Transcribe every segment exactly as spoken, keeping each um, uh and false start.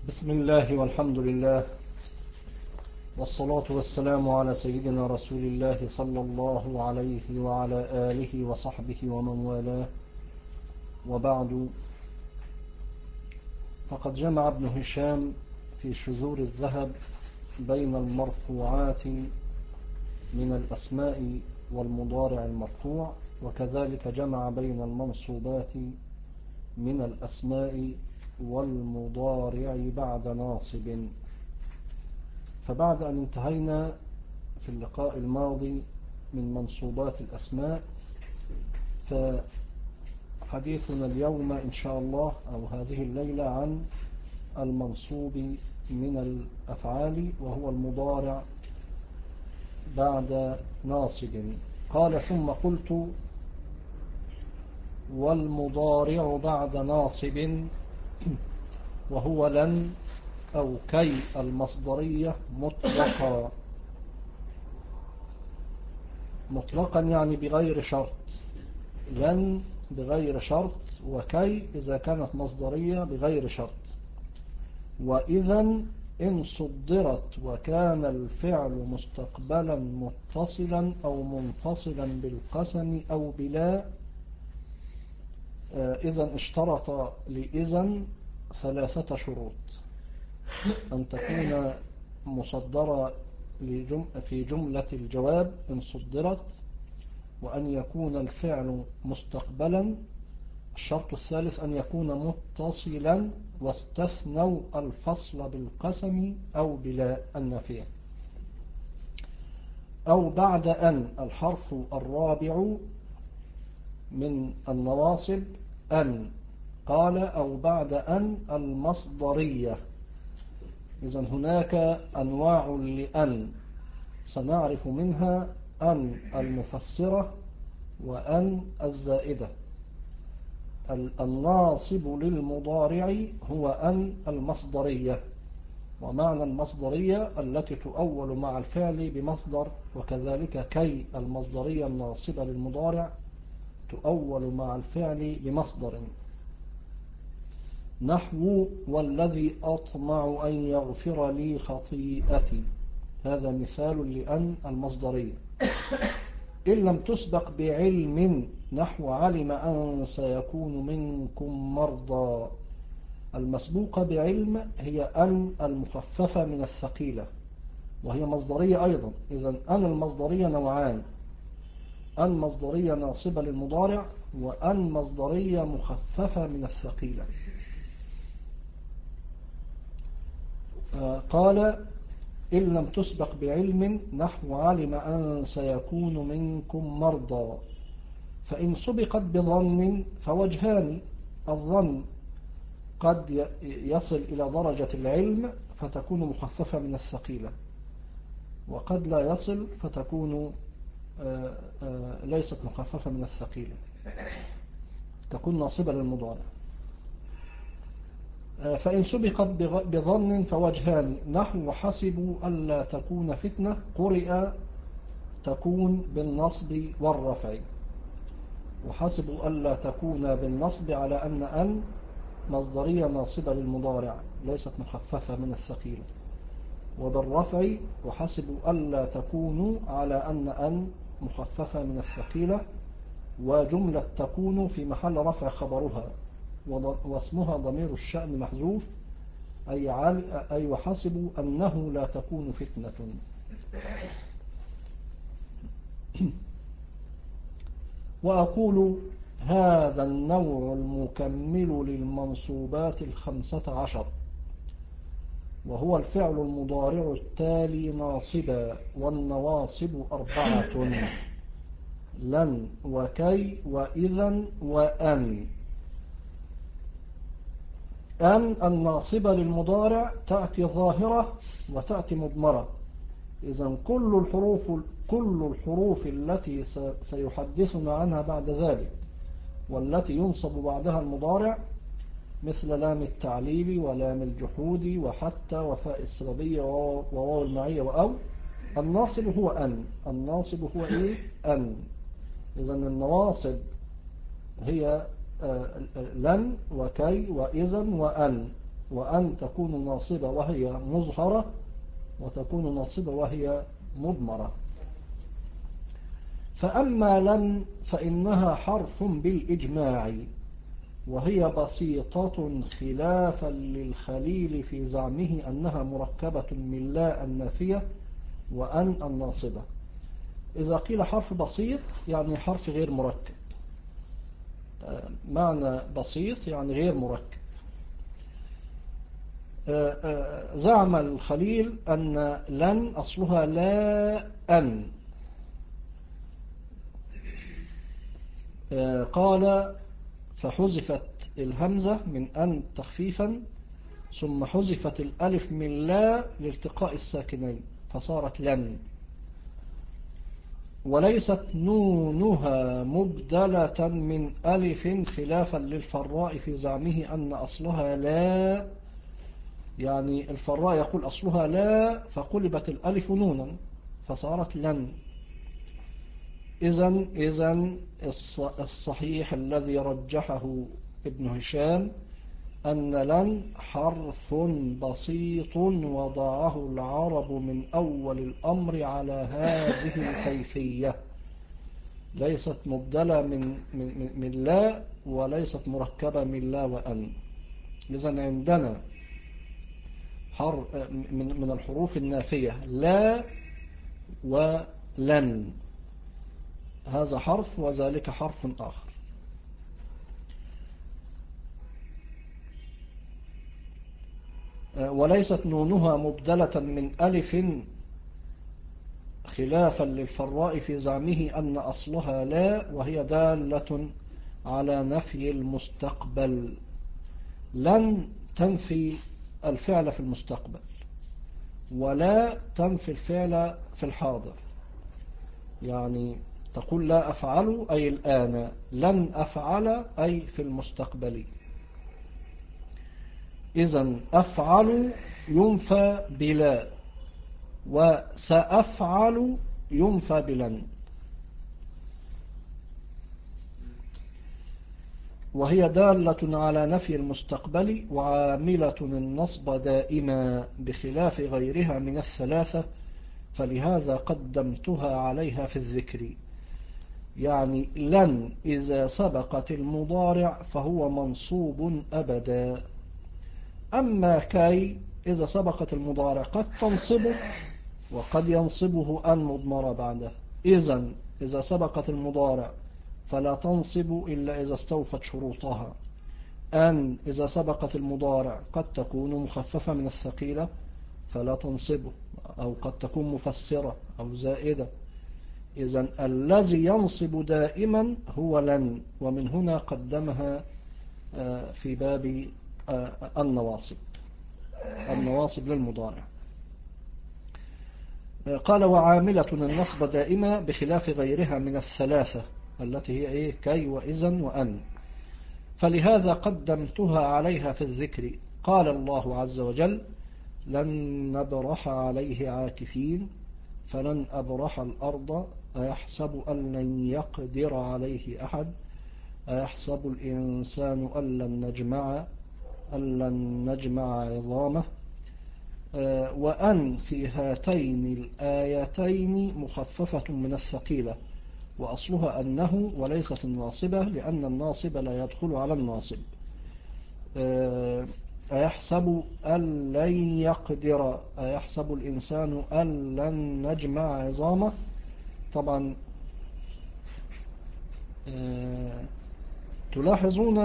بسم الله والحمد لله والصلاة والسلام على سيدنا رسول الله صلى الله عليه وعلى آله وصحبه ومن والاه، وبعد. فقد جمع ابن هشام في شذور الذهب بين المرفوعات من الأسماء والمضارع المرفوع، وكذلك جمع بين المنصوبات من الأسماء والمضارع بعد ناصب. فبعد أن انتهينا في اللقاء الماضي من منصوبات الأسماء، فحديثنا اليوم إن شاء الله أو هذه الليلة عن المنصوب من الأفعال، وهو المضارع بعد ناصب. قال: ثم قلت: والمضارع بعد ناصب وهو لن أو كي المصدرية مطلقا. مطلقا يعني بغير شرط، لن بغير شرط، وكي إذا كانت مصدرية بغير شرط. وإذا إن صدرت وكان الفعل مستقبلا متصلا أو منفصلا بالقسم أو بلا، إذا اشترط لإذن ثلاثة شروط: أن تكون مصدرة في جملة الجواب إن صدرت، وأن يكون الفعل مستقبلا. الشرط الثالث أن يكون متصلا، واستثنوا الفصل بالقسم أو بلا النافية. أو بعد أن، الحرف الرابع من النواصب أن. قال: أو بعد أن المصدرية. إذن هناك أنواع لأن سنعرف منها أن المفسرة وأن الزائدة. الناصب للمضارع هو أن المصدرية، ومعنى المصدرية التي تؤول مع الفعل بمصدر، وكذلك كي المصدرية الناصبة للمضارع تؤول مع الفعل بمصدر. نحو: والذي أطمع أن يغفر لي خطيئتي. هذا مثال لأن المصدرية. إن لم تسبق بعلم، نحو: علم أن سيكون منكم مرضى. المسبوقة بعلم هي أن المخففة من الثقيلة، وهي مصدرية أيضا. إذن أن المصدرية نوعان: أن مصدرية ناصبة للمضارع، وأن مصدرية مخففة من الثقيلة. قال: إن لم تسبق بعلم، نحو: علم أن سيكون منكم مرضى. فإن سبقت بظن فوجهان: الظن قد يصل إلى درجة العلم فتكون مخففة من الثقيلة، وقد لا يصل فتكون ليست مخففة من الثقيلة، تكون ناصبة للمضارع. فإن سبقت بظن فوجهان: نحو: حسبوا ألا تكون فتنة. قرئ تكون بالنصب والرفع، وحسبوا ألا تكون بالنصب على أن أن مصدرية ناصبة للمضارع ليست مخففة من الثقيلة، وبالرفع: وحسبوا ألا تكونوا على أن أن مخففة من الثقيلة، وجملة تكون في محل رفع خبرها، واسمها ضمير الشأن محذوف، أي, أي وحسبوا أنه لا تكون فتنة. وأقول: هذا النوع المكمل للمنصوبات الخمسة عشر، وهو الفعل المضارع التالي ناصبا، والنواصب أربعة: لن وكي وإذا وأن. أن الناصبة للمضارع تأتي ظاهرة وتأتي مضمرة. إذن كل الحروف كل الحروف التي سيحدثنا عنها بعد ذلك والتي ينصب بعدها المضارع، مثل لام التعليل ولام الجحود وحتى وفاء السببية وواو المعية وأو، الناصب هو أن. الناصب هو إيه؟ أن. إذن النواصب هي لن وكي وإذن وأن، وأن تكون ناصبة وهي مظهرة، وتكون ناصبة وهي مضمرة. فأما لن فإنها حرف بالإجماع، وهي بسيطة خلافا للخليل في زعمه أنها مركبة من لا النافية وأن الناصبة. إذا قيل حرف بسيط يعني حرف غير مركب، معنى بسيط يعني غير مركب. زعم الخليل أن لن أصلها لا أن، قال فحذفت الهمزة من أن تخفيفا، ثم حذفت الألف من لا لالتقاء الساكنين فصارت لن. وليست نونها مبدلة من ألف خلافا للفراء في زعمه أن أصلها لا، يعني الفراء يقول أصلها لا فقلبت الألف نونا فصارت لن. إذن إذن الصحيح الذي رجحه ابن هشام أن لن حرف بسيط وضعه العرب من أول الأمر على هذه الكيفية، ليست مبدلة من, من, من لا، وليست مركبة من لا وأن. إذن عندنا من, من الحروف النافية لا ولن، هذا حرف وذلك حرف آخر. وليست نونها مبدلة من ألف خلافا للفراء في زعمه أن أصلها لا، وهي دالة على نفي المستقبل. لن تنفي الفعل في المستقبل، ولا تنفي الفعل في الحاضر. يعني تقول لا أفعل أي الآن، لن أفعل أي في المستقبل. إذن أفعل ينفى بلا، وسأفعل ينفى بلن. وهي دالة على نفي المستقبل وعاملة النصب دائما بخلاف غيرها من الثلاثة، فلهذا قدمتها عليها في الذكر. يعني لن إذا سبقت المضارع فهو منصوب أبدا. أما كي إذا سبقت المضارع قد تنصبه وقد ينصبه أن مضمرة بعده. إذن إذا سبقت المضارع فلا تنصب إلا إذا استوفت شروطها. أن إذا سبقت المضارع قد تكون مخففة من الثقيلة فلا تنصبه، أو قد تكون مفسرة أو زائدة. إذن الذي ينصب دائما هو لن، ومن هنا قدمها في باب النواصب، النواصب للمضارع. قال وعاملة النصب دائما بخلاف غيرها من الثلاثة التي هي إيه؟ كي وإذن وأن، فلهذا قدمتها عليها في الذكر. قال الله عز وجل لن نبرح عليه عاكفين فلن أبرح الأرض أيحسب أن لن يقدر عليه أحد أيحسب الإنسان أن لن نجمع أن لن نجمع عظامه. وأن في هاتين الآيتين مخففة من الثقيلة، وأصلها أنه وليست الناصبة، لأن الناصب لا يدخل على الناصب. أيحسب أن لن يقدر أيحسب الإنسان أن لن نجمع عظامه. طبعا تلاحظون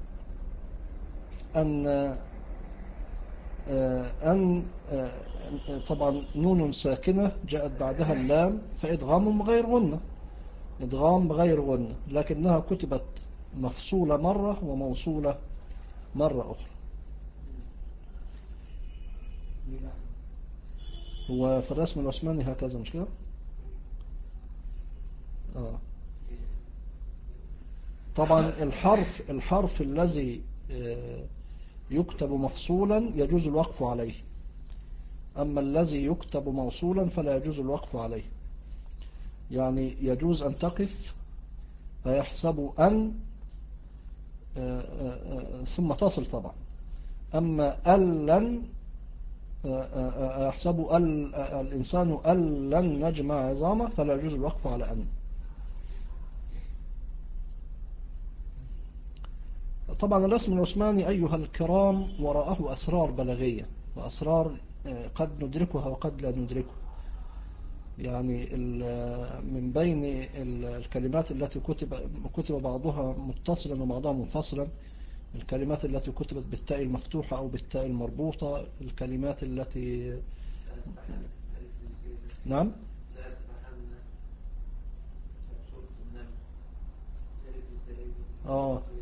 أن أن طبعا نون ساكنة جاءت بعدها اللام فإدغام غير غنة، إدغام غير غنة، لكنها كتبت مفصولة مرة وموصولة مرة أخرى. هو في الرسم العثماني هكذا مش كده؟ آه. طبعا الحرف الحرف الذي يكتب مفصولا يجوز الوقف عليه، أما الذي يكتب موصولا فلا يجوز الوقف عليه. يعني يجوز أن تقف فيحسب أن ثم تصل طبعا، أما ألن يحسب الإنسان ألن نجمع عظامه فلا يجوز الوقف على أن. طبعا الرسم العثماني أيها الكرام وراءه أسرار بلاغية وأسرار قد ندركها وقد لا ندركها. يعني من بين الكلمات التي كتب كتب بعضها متصلا وبعضها منفصلا، الكلمات التي كتبت بالتاء المفتوحة أو بالتاء المربوطة، الكلمات التي نعم آه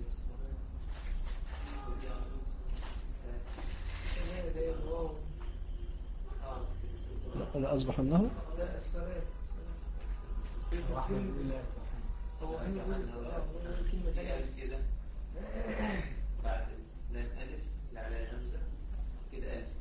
لا أصبح أنه هو كده بعد لام ألف لعلى همزة كده ألف.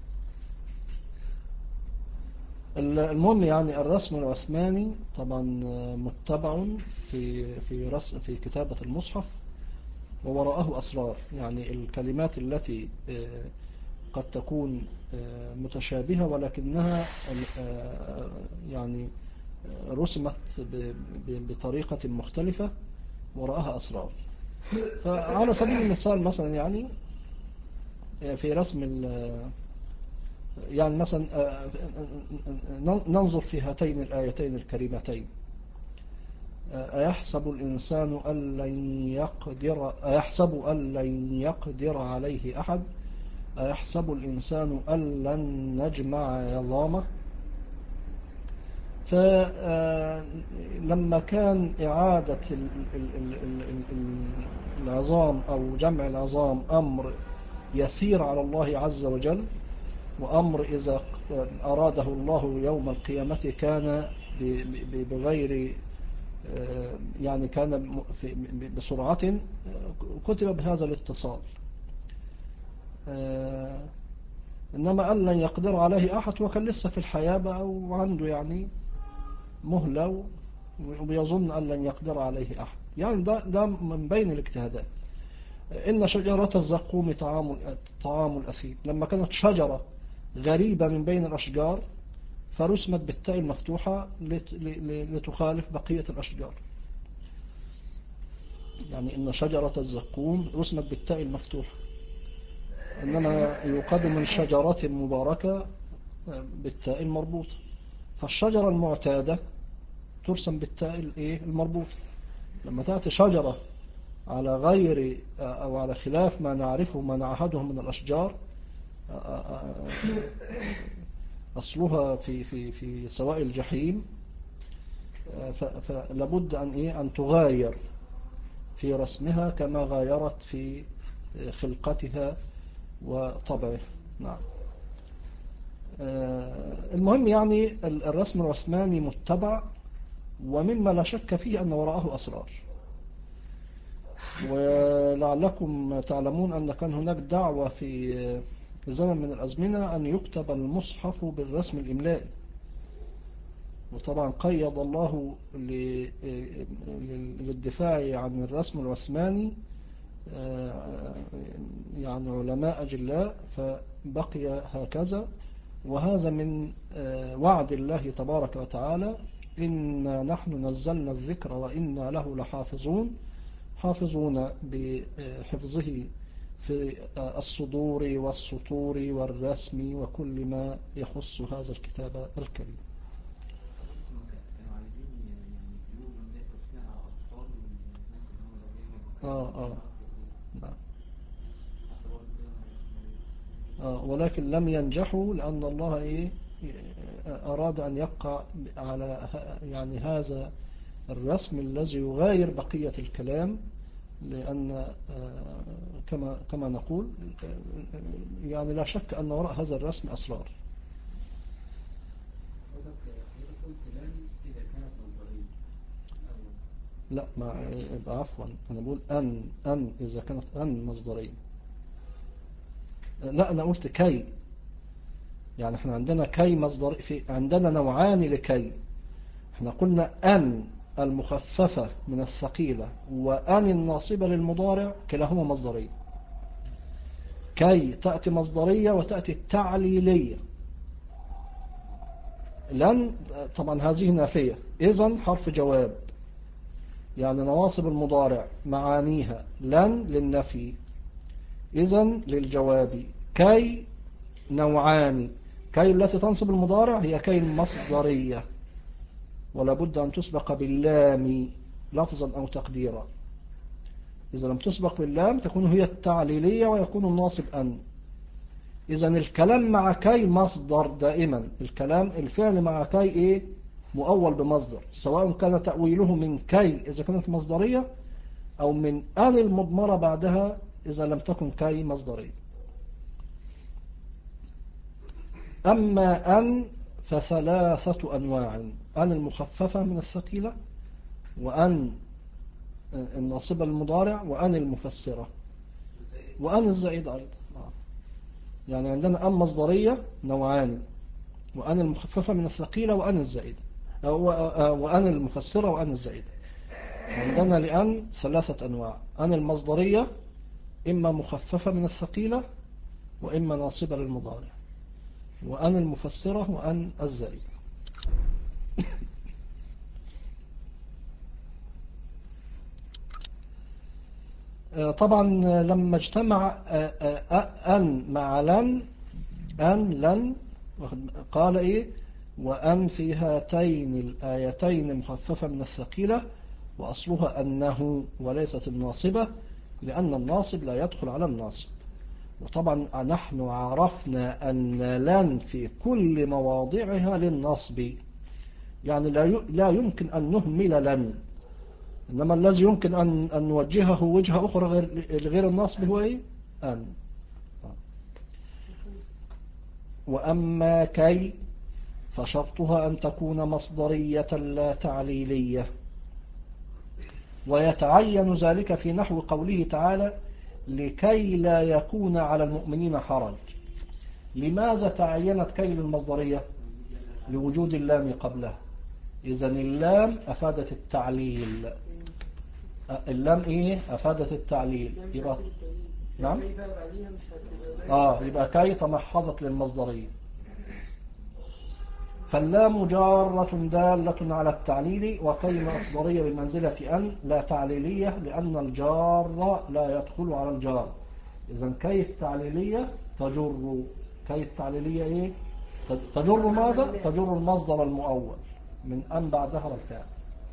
المهم يعني الرسم العثماني طبعا متبع في في رسم في كتابة المصحف ووراءه أسرار. يعني الكلمات التي قد تكون متشابهة ولكنها يعني رسمت بطريقة مختلفة وراءها أسرار. فعلى سبيل المثال مثلا يعني في رسم يعني مثلا ننظر في هاتين الآيتين الكريمتين: أيحسب الإنسان أن لن يقدر أيحسب أن لن يقدر عليه أحد، أيحسب الإنسان أن لن نجمع عظامه. فلما كان إعادة العظام أو جمع العظام أمر يسير على الله عز وجل، وأمر إذا أراده الله يوم القيامة كان بغير يعني كان بسرعة، كتب بهذا الاتصال. إنما أن لن يقدر عليه أحد وكان لسه في الحياة بقى وعنده يعني مهلة ويظن أن لن يقدر عليه أحد. يعني ده, ده من بين الاجتهادات. إن شجرة الزقوم طعام طعام الأثيم، لما كانت شجرة غريبة من بين الأشجار فرسمت بالتاء المفتوحة لتخالف بقية الأشجار. يعني إن شجرة الزقوم رسمت بالتاء المفتوحة، إنما يقاد من شجرة مباركة بالتاء المربوطة. فالشجرة المعتادة ترسم بالتاء المربوطة. لما تأتي شجرة على غير أو على خلاف ما نعرفه ما نعهده من الأشجار أصلها في في في سواء الجحيم، فلابد أن إيه أن تغاير في رسمها كما غايرت في خلقتها وطبعها. نعم. المهم يعني الرسم العثماني متبع، ومما لا شك فيه أن وراءه أسرار. ولعلكم تعلمون أن كان هناك دعوة في زمن من الأزمنة أن يكتب المصحف بالرسم الإملائي، وطبعا قيد الله للدفاع عن الرسم العثماني يعني علماء أجلاء فبقي هكذا. وهذا من وعد الله تبارك وتعالى: إنا نحن نزلنا الذكر وإنا له لحافظون، حافظون بحفظه في الصدور والسطور والرسم وكل ما يخص هذا الكتاب الكريم. آه آه نعم. آه ولكن لم ينجحوا لأن الله إيه أراد أن يبقى على يعني هذا الرسم الذي يغاير بقية الكلام، لأن كما كما نقول يعني لا شك أن وراء هذا الرسم أسرار. لا ما عفوا أنا بقول أن أن إذا كانت أن مصدرية. لا أنا قلت كي، يعني احنا عندنا كي مصدر، في عندنا نوعان لكي. احنا قلنا أن المخففة من الثقيلة وأن الناصبة للمضارع كلاهما مصدرية. كي تأتي مصدرية وتأتي التعليلية. لن طبعا هذه نافية، إذن حرف جواب، يعني نواصب المضارع معانيها لن للنفي، إذن للجواب. كي نوعان، كي التي تنصب المضارع هي كي المصدرية، ولا بد أن تسبق باللام لفظا أو تقديرا. إذا لم تسبق باللام تكون هي التعليلية ويكون الناصب أن. إذا الكلام مع كي مصدر دائما، الكلام الفعل مع كي إيه؟ مؤول بمصدر، سواء كان تأويله من كي إذا كانت مصدرية أو من أن المضمرة بعدها إذا لم تكن كي مصدرية. أما أن فثلاثة أنواع: أن المخففة من الثقيلة، وأن الناصبة للمضارع، وأن المفسرة، وأن الزائدة أيضا. يعني عندنا أن مصدرية نوعان: وأن المخففة من الثقيلة وأن الزائدة، وأن المفسرة وأن الزائدة. عندنا لأن ثلاثة أنواع: أن المصدرية إما مخففة من الثقيلة وإما ناصبة للمضارع، وأن المفسرة وأن الزائدة. طبعا لما اجتمع أن مع لن، أن لن قال إيه؟ وأن في هاتين الآيتين مخففة من الثقيلة وأصلها أنه وليست الناصبة، لأن الناصب لا يدخل على الناصب. وطبعا نحن عرفنا أن لن في كل مواضعها للنصب، يعني لا يمكن أن نهمل لن، إنما الذي يمكن أن أن نوجهه وجهة أخرى غير غير النصب هو إيه؟ أن. وأما كي فشرطها أن تكون مصدرية لا تعليلية، ويتعين ذلك في نحو قوله تعالى: لكي لا يكون على المؤمنين حرج. لماذا تعينت كي للمصدرية؟ لوجود اللام قبلها. إذن اللام أفادت التعليل. اللام إيه؟ أفادت التعليل. يبقى نعم؟ آه يبقى كي تمحضت للمصدرية. فاللام جارة دالة على التعليل، وكي مصدرية بمنزلة أن لا تعليلية، لأن الجار لا يدخل على الجار. إذن كي التعليلية تجر، كي التعليلية إيه؟ تجر ماذا؟ تجر المصدر المؤول من أن بعدها والفعل.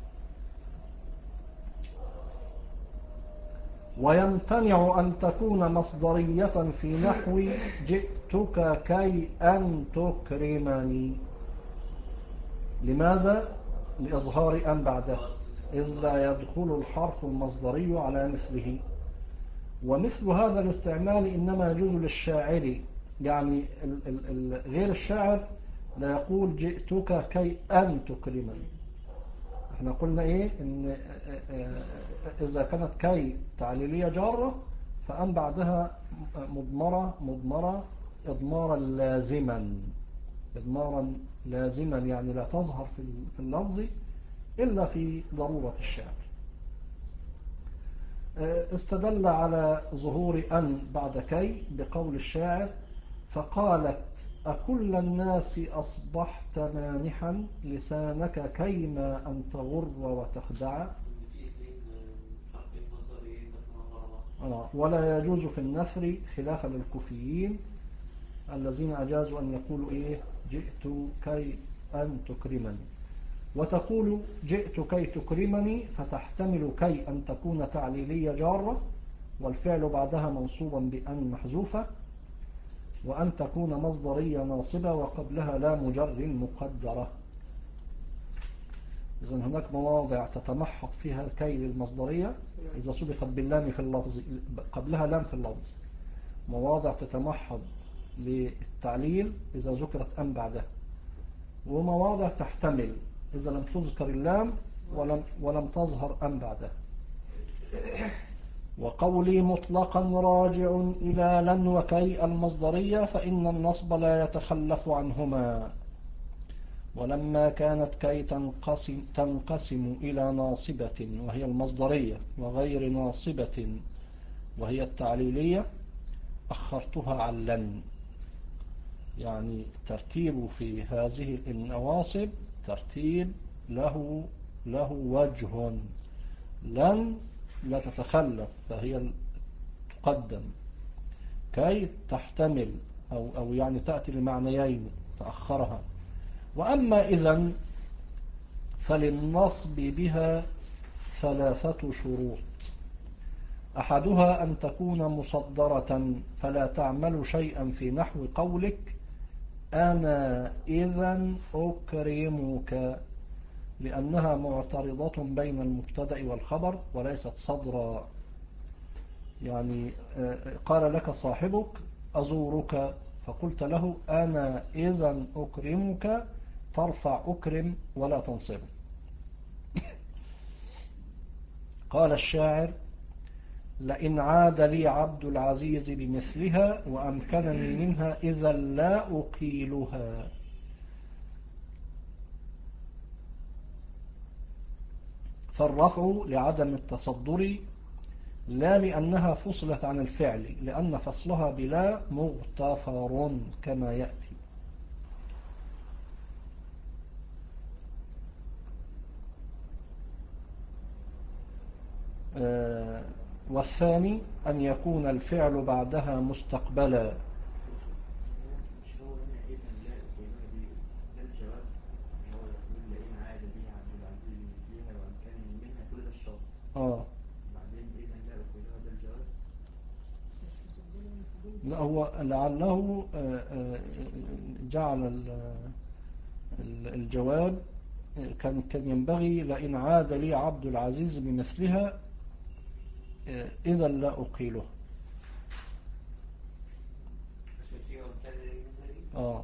ويمتنع أن تكون مصدرية في نحو جئتك كي أن تكرمني. لماذا؟ لإظهار أن بعده، إذ لا يدخل الحرف المصدري على مثله. ومثل هذا الاستعمال إنما يجوز للشاعر، يعني ال ال ال غير الشاعر لا يقول جئتك كي أن تكرمني. احنا قلنا ايه؟ ان اذا كانت كي تعليلية جارة فأن بعدها مضمرة مضمرة إضمارا لازما، إضمارا لازما يعني لا تظهر في اللفظ إلا في ضرورة الشعر. استدل على ظهور أن بعد كي بقول الشاعر: فقالت أكل الناس أصبحت مانحا لسانك كيما أن تغر وتخدع. ولا يجوز في النثر خلافا للكوفيين الذين أجازوا أن يقولوا إيه؟ جئت كي أن تكرمني. وتقول جئت كي تكرمني، فتحتمل كي أن تكون تعليلية جارة والفعل بعدها منصوبا بأن محذوفة، وأن تكون مصدرية ناصبة وقبلها لا مجر مقدرة. إذن هناك مواضع تتمحض فيها الكي للمصدرية إذا سبقت باللام في اللفظ، قبلها لام في اللفظ. مواضع تتمحض للتعليل إذا ذكرت أن بعدها. ومواضع تحتمل إذا لم تذكر اللام ولم, ولم تظهر أن بعدها. وقولي مطلقا راجع إلى لن وكي المصدرية، فإن النصب لا يتخلف عنهما. ولما كانت كي تنقسم, تنقسم إلى ناصبة وهي المصدرية، وغير ناصبة وهي التعليلية، أخرتها عن لن، يعني ترتيب في هذه النواصب ترتيب له له وجه. لن لا تتخلف فهي تقدم كي تحتمل أو, أو يعني تأتي لمعنيين تأخرها. وأما إذن فللنصب بها ثلاثة شروط: أحدها أن تكون مصدرة فلا تعمل شيئا في نحو قولك أنا إذن أكرمك، لأنها معترضة بين المبتدأ والخبر وليست صدرا. يعني قال لك صاحبك أزورك فقلت له أنا إذن أكرمك، ترفع أكرم ولا تنصب. قال الشاعر لئن عاد لي عبد العزيز بمثلها وأمكنني منها إذا لا أقيلها. فالرفع لعدم التصدر لا لأنها فصلت عن الفعل، لأن فصلها بلا مغتفر كما يأتي. آه والثاني أن يكون الفعل بعدها مستقبلا. آه لا هو لعله جعل الجواب كان كان ينبغي لئن عاد لي عبد العزيز بمثلها إذا لا أقيله. آه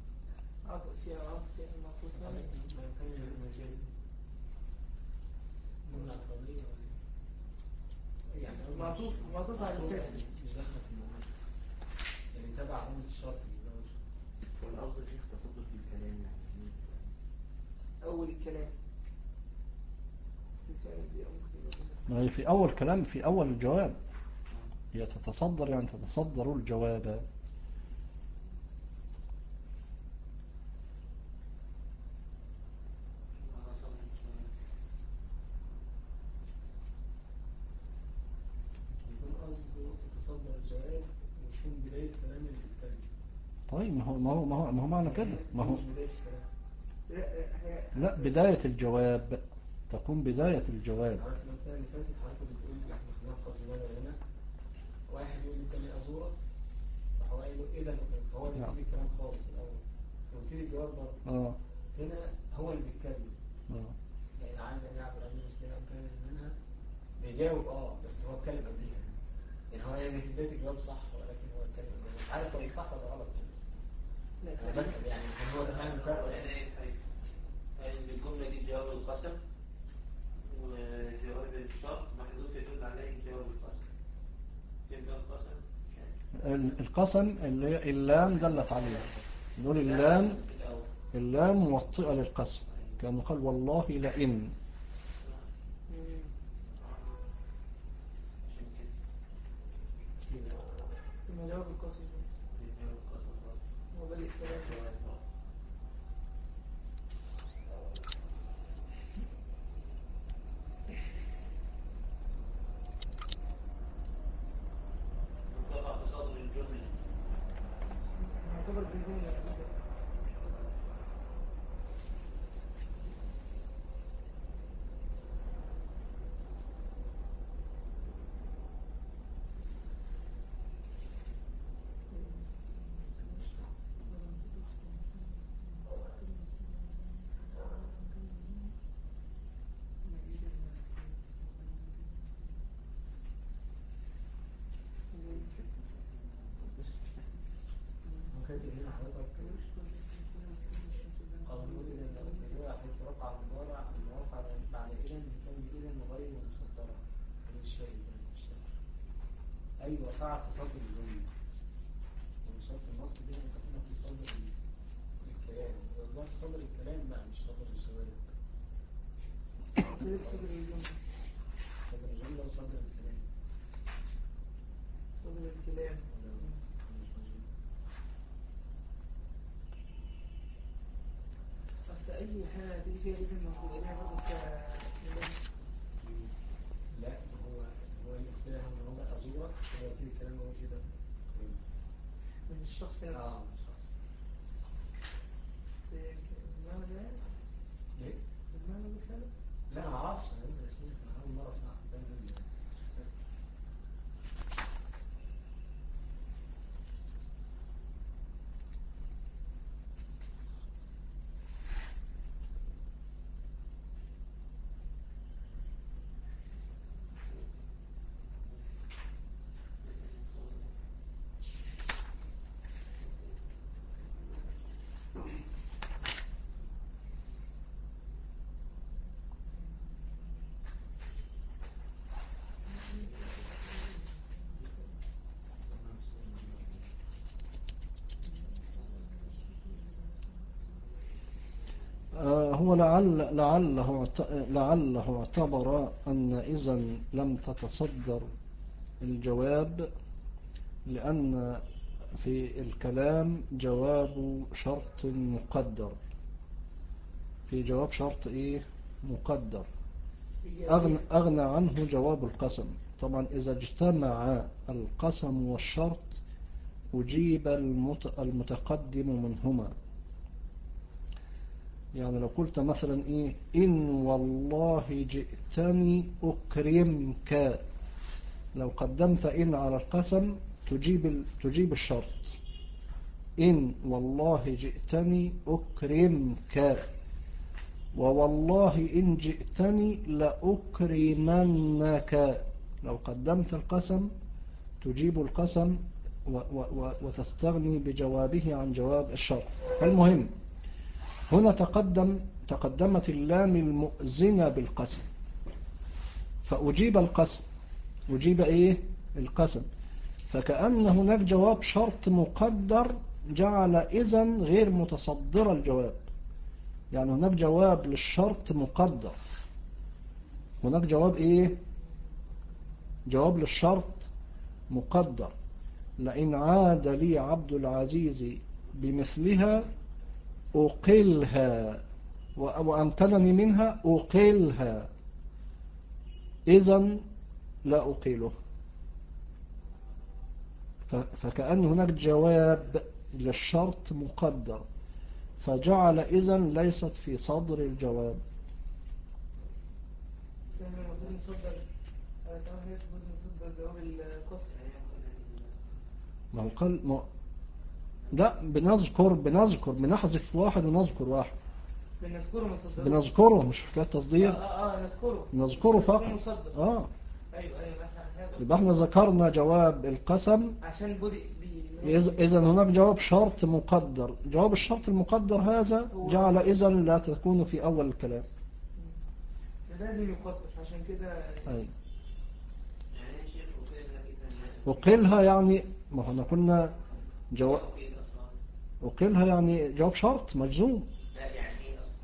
يعني معطوف معطوف على الفعل مش داخل في الموضوع، يعني تبع عمود الشرط. والأفضل فيه تصدر في الكلام، يعني أول الكلام ما هي في أول كلام في أول الجواب هي تتصدر، يعني تتصدر الجواب. تتصدر الجواب وتكون بداية كلام اللي بيتكلم. طيب ما هو ما هو ما هو, ما هو معنى كده ما هو لا بداية الجواب تكون بداية الجواب. عارف المسألة اللي فاتت حضرتك بتقول احنا خلينا قصدنا هنا واحد يقول للتاني أزورك فهو قايل له إيه ده، فهو اللي بيبتدي الكلام خالص الأول ويبتدي الجواب برضه. اه هنا هو اللي بيتكلم. اه يعني عايز أن يعبر عن المسلمين وكان منها بيجاوب اه بس هو اتكلم قبليها. يعني هو يعني في بداية الجواب صح ولكن هو اتكلم قبليها. مش عارف هو صح ولا غلط يعني. أنا بسأل يعني هو ده فعلا الفرق. يعني الجملة دي جواب القسم وجواب الشرط محذوف يدل عليه جواب القسم. تبقى القسم القسم اللي اللام دلت عليه، نقول اللام اللام موطئة للقسم كان قال والله لئن. ثم جواب القسم وبدأ الكلام. طبعا في صدر الجملة نعتبر بالجملة أيوة وقع في صدر الجملة وشرط النص دي أن تكون في صدر الكلام. وإذا في صدر الكلام لا مش صدر الجواب. صدر الجملة صدر الجملة وصدر الكلام. صدر الكلام أي حاجة تيجي فيها اسم مفعول إليها برضه كاسم الله. لا هو هو الأمثلة هو هو أزورك هو في كلام هو كده من الشخص نفسه. اه من الشخص. بس المعنى ده ليه؟ المعنى ده فعلا؟ لا ما اعرفش انا لسه يا شيخ انا اول مرة اسمع ده منه. هو لعل لعله لعله اعتبر أن إذا لم تتصدر الجواب لأن في الكلام جواب شرط مقدر، في جواب شرط إيه مقدر أغنى, أغنى عنه جواب القسم. طبعا إذا اجتمع القسم والشرط أجيب المتقدم منهما. يعني لو قلت مثلا إيه إن والله جئتني أكرمك، لو قدمت إن على القسم تجيب تجيب الشرط إن والله جئتني أكرمك، ووالله إن جئتني لأكرمنك. لو قدمت القسم تجيب القسم وتستغني بجوابه عن جواب الشرط. المهم هنا تقدم تقدمت اللام المؤذنة بالقسم فأجيب القسم، أجيب إيه القسم، فكأن هناك جواب شرط مقدر جعل إذن غير متصدر الجواب. يعني هناك جواب للشرط مقدر، هناك جواب إيه جواب للشرط مقدر. لئن عاد لي عبد العزيز بمثلها أقلها وأمكنني منها أقلها إذن لا أقيله. فكأن هناك جواب للشرط مقدر فجعل إذن ليست في صدر الجواب. المفروض نصدر المفروض نصدر جواب القسم. ما هو قال ما لا بنذكر بنذكر بنحذف واحد ونذكر واحد. بنذكره مصدره بنذكره مش حكاية تصدير. اه اه, آه نذكره نذكره فقط. اه ايوه ايوه بس يبقى احنا ذكرنا جواب القسم عشان بدي إذا هناك جواب شرط مقدر. جواب الشرط المقدر هذا جعل إذا لا تكون في أول الكلام. لازم يقدر عشان كده. أي وقيلها يعني ما احنا قلنا جواب وقيلها يعني جواب شرط مجزوم. لا يعني ايه اصلا؟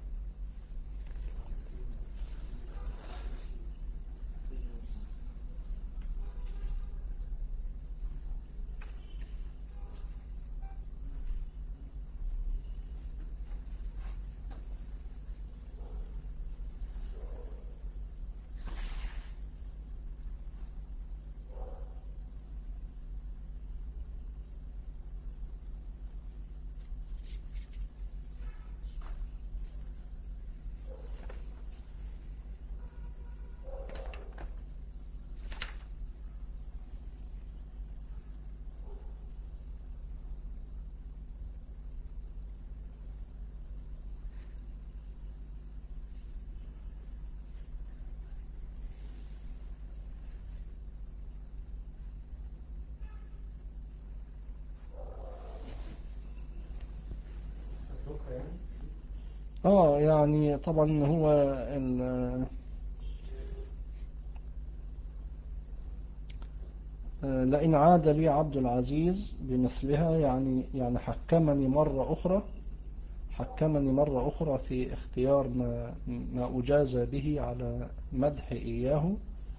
اه يعني طبعا هو لئن عاد لي عبد العزيز بمثلها يعني يعني حكمني مرة أخرى حكمني مرة أخرى في اختيار ما, ما أجاز به على مدح إياه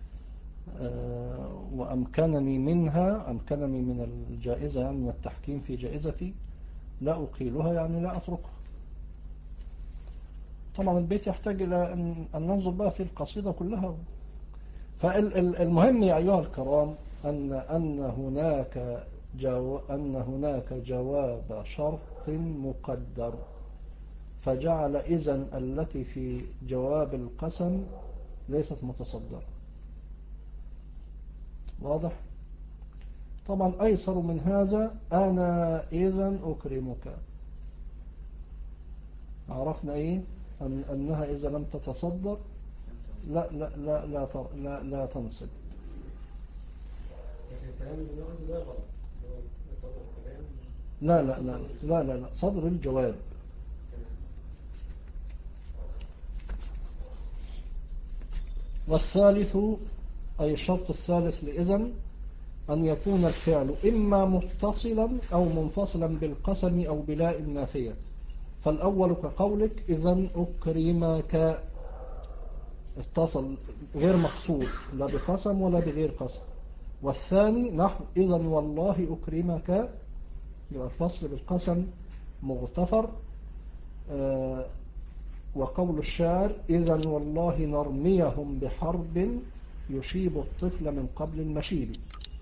وأمكنني منها أمكنني من الجائزة يعني من التحكيم في جائزتي لا أقيلها يعني لا أتركها. طبعا البيت يحتاج إلى أن أن ننظر بقى في القصيدة كلها. فالمهم يا أيها الكرام أن أن هناك جو أن هناك جواب شرط مقدر، فجعل إذن التي في جواب القسم ليست متصدرة. واضح؟ طبعا أيسر من هذا أنا إذن أكرمك. عرفنا إيه؟ أن أنها إذا لم تتصدر لا لا لا لا لا, لا تنصب. لا لا لا لا لا لا صدر الجواب. والثالث أي الشرط الثالث لإذن أن يكون الفعل إما متصلا أو منفصلا بالقسم أو بلاء النافية. فالأول كقولك إذن أكرمك، اتصل غير مقصود لا بقسم ولا بغير قسم. والثاني نحو إذن والله أكرمك، يبقى الفصل بالقسم مغتفر. آه وقول الشاعر إذن والله نرميهم بحرب يشيب الطفل من قبل المشيب،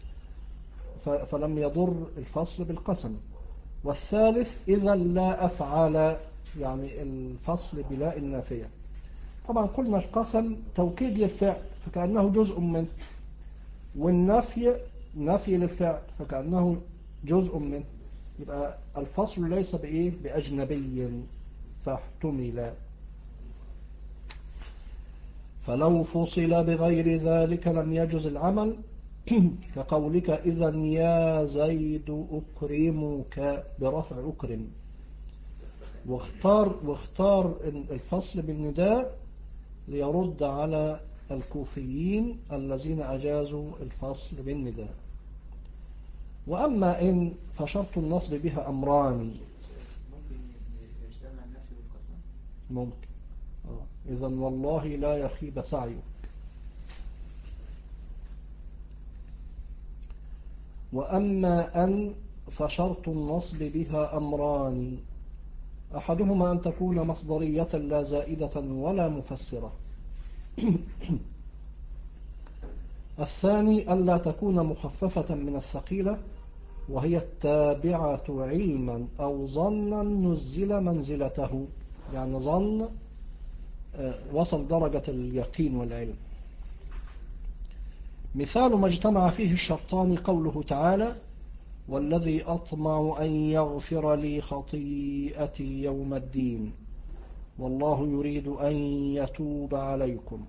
فلم يضر الفصل بالقسم. والثالث إذا لا أفعل، يعني الفصل بلاء النافية. طبعا قلنا القسم توكيد للفعل فكأنه جزء منه، والنفي نفي للفعل فكأنه جزء منه، يبقى الفصل ليس بإيه بأجنبي فاحتمل. فلو فصل بغير ذلك لم يجز العمل، كقولك إذا يا زيد أكرمك برفع أكرم. واختار, واختار الفصل بالنداء ليرد على الكوفيين الذين أجازوا الفصل بالنداء. وأما إن فشرط النصب بها أمران. ممكن يجتمع النفي والقسم؟ ممكن. آه. إذن والله لا يخيب سعيه. وأما أن فشرط النصب بها أمران، أحدهما أن تكون مصدرية لا زائدة ولا مفسرة. الثاني ألا تكون مخففة من الثقيلة، وهي التابعة علما أو ظنا نزل منزلته، يعني ظن وصل درجة اليقين والعلم. مثال ما اجتمع فيه الشرطان قوله تعالى والذي أطمع أن يغفر لي خطيئتي يوم الدين والله يريد أن يتوب عليكم.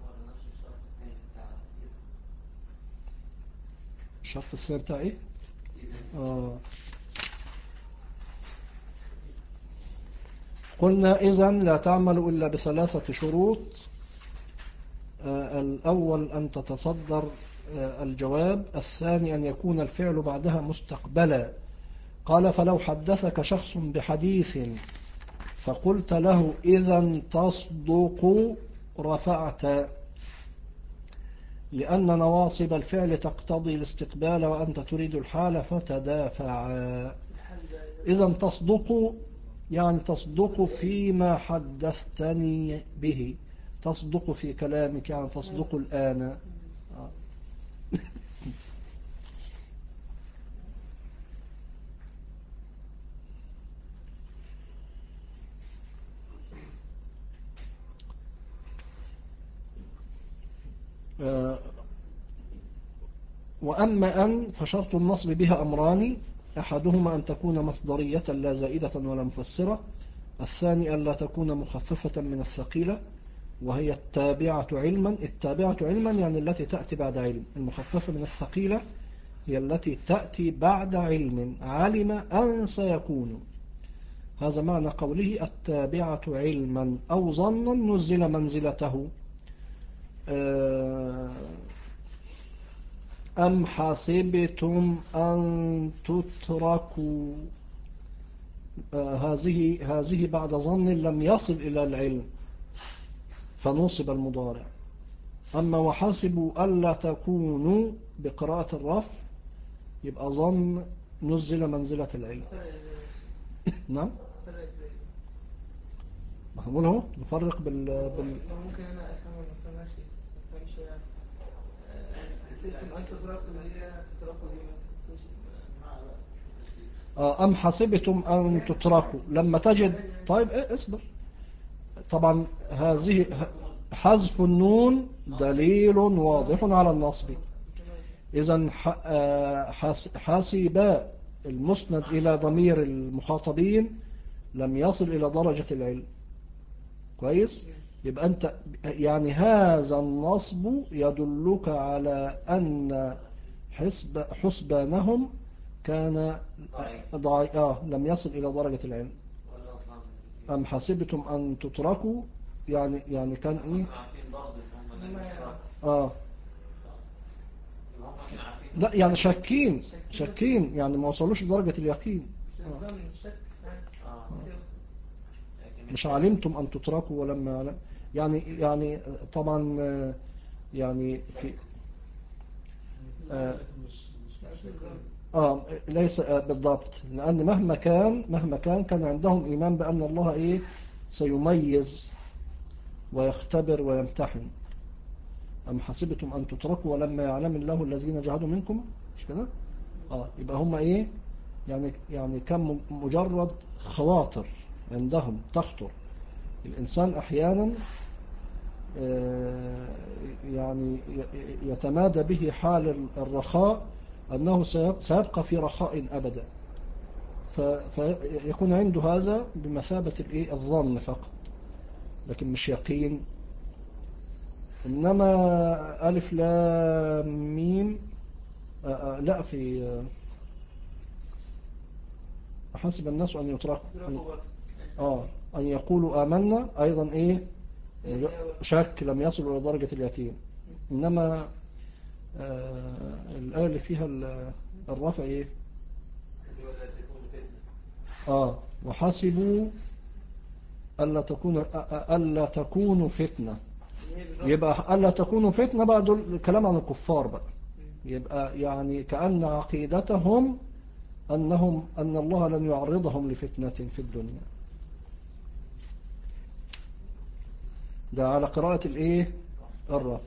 الشرط الثاني بتاع ايه؟ آه. قلنا إذن لا تعمل إلا بثلاثة شروط. آه الأول أن تتصدر آه الجواب. الثاني أن يكون الفعل بعدها مستقبلا. قال فلو حدثك شخص بحديث فقلت له إذن تصدق رفعت، لأن نواصب الفعل تقتضي الاستقبال وأنت تريد الحال فتدافع. إذن تصدق يعني تصدق فيما حدثتني به، تصدق في كلامك يعني تصدق الآن. وأما أن فشرط النصب بها أمران، أحدهما أن تكون مصدرية لا زائدة ولا مفسرة. الثاني أن لا تكون مخففة من الثقيلة وهي التابعة علما. التابعة علما يعني التي تأتي بعد علم. المخففة من الثقيلة هي التي تأتي بعد علم علم أن سيكون. هذا معنى قوله التابعة علما أو ظنا نزل منزلته. أم حسبتم أن تتركوا، هذه هذه بعد ظن لم يصل إلى العلم فنصب المضارع. أما وحسبوا ألا تكونوا بقراءة الرفع يبقى ظن نزل منزلة العلم. نعم. هقول اهو نفرق بال, بال... ممكن انا افهم ما افهمهاش ما افهمش يعني حسيت ان تتركوا دي تتركوا دي ما تحسوش آه، أم حسبتم أن تتركوا لما تجد. طيب إيه اصبر. طبعا هذه حذف النون دليل واضح على النصب. إذن حاسب المسند إلى ضمير المخاطبين لم يصل إلى درجة العلم. كويس. يبقى أنت يعني هذا النصب يدلك على أن حسب حسبانهم كان ضعيف آه لم يصل إلى درجة العلم. أم حسبتم أن تتركوا يعني يعني كان إيه آه لا يعني شاكين شاكين يعني ما وصلوش لدرجة اليقين. آه. مش علمتم أن تتركوا ولما علم يعني يعني طبعا يعني في آه, آه ليس آه بالضبط لأن مهما كان مهما كان كان عندهم إيمان بأن الله إيه سيميز ويختبر ويمتحن. أم حسبتم أن تتركوا ولما يعلم الله الذين جاهدوا منكم مش كده آه يبقى هم إيه يعني يعني كان مجرد خواطر عندهم تخطر. الإنسان أحيانا يعني يتمادى به حال الرخاء أنه سيبقى في رخاء أبدا فيكون عنده هذا بمثابة الظن فقط لكن مش يقين. إنما ألف لام ميم لا في حسب الناس أن يتركوا آه أن يقولوا آمنا أيضا إيه شك لم يصل إلى درجة اليقين. إنما آه الآية اللي فيها الرفع إيه آه وحسبوا ألا تكون ألا تكون فتنة. يبقى ألا تكون فتنة بقى دول الكلام عن الكفار بقى. يبقى يعني كأن عقيدتهم أنهم أن الله لن يعرضهم لفتنة في الدنيا. ده على قراءة الإيه الرفع.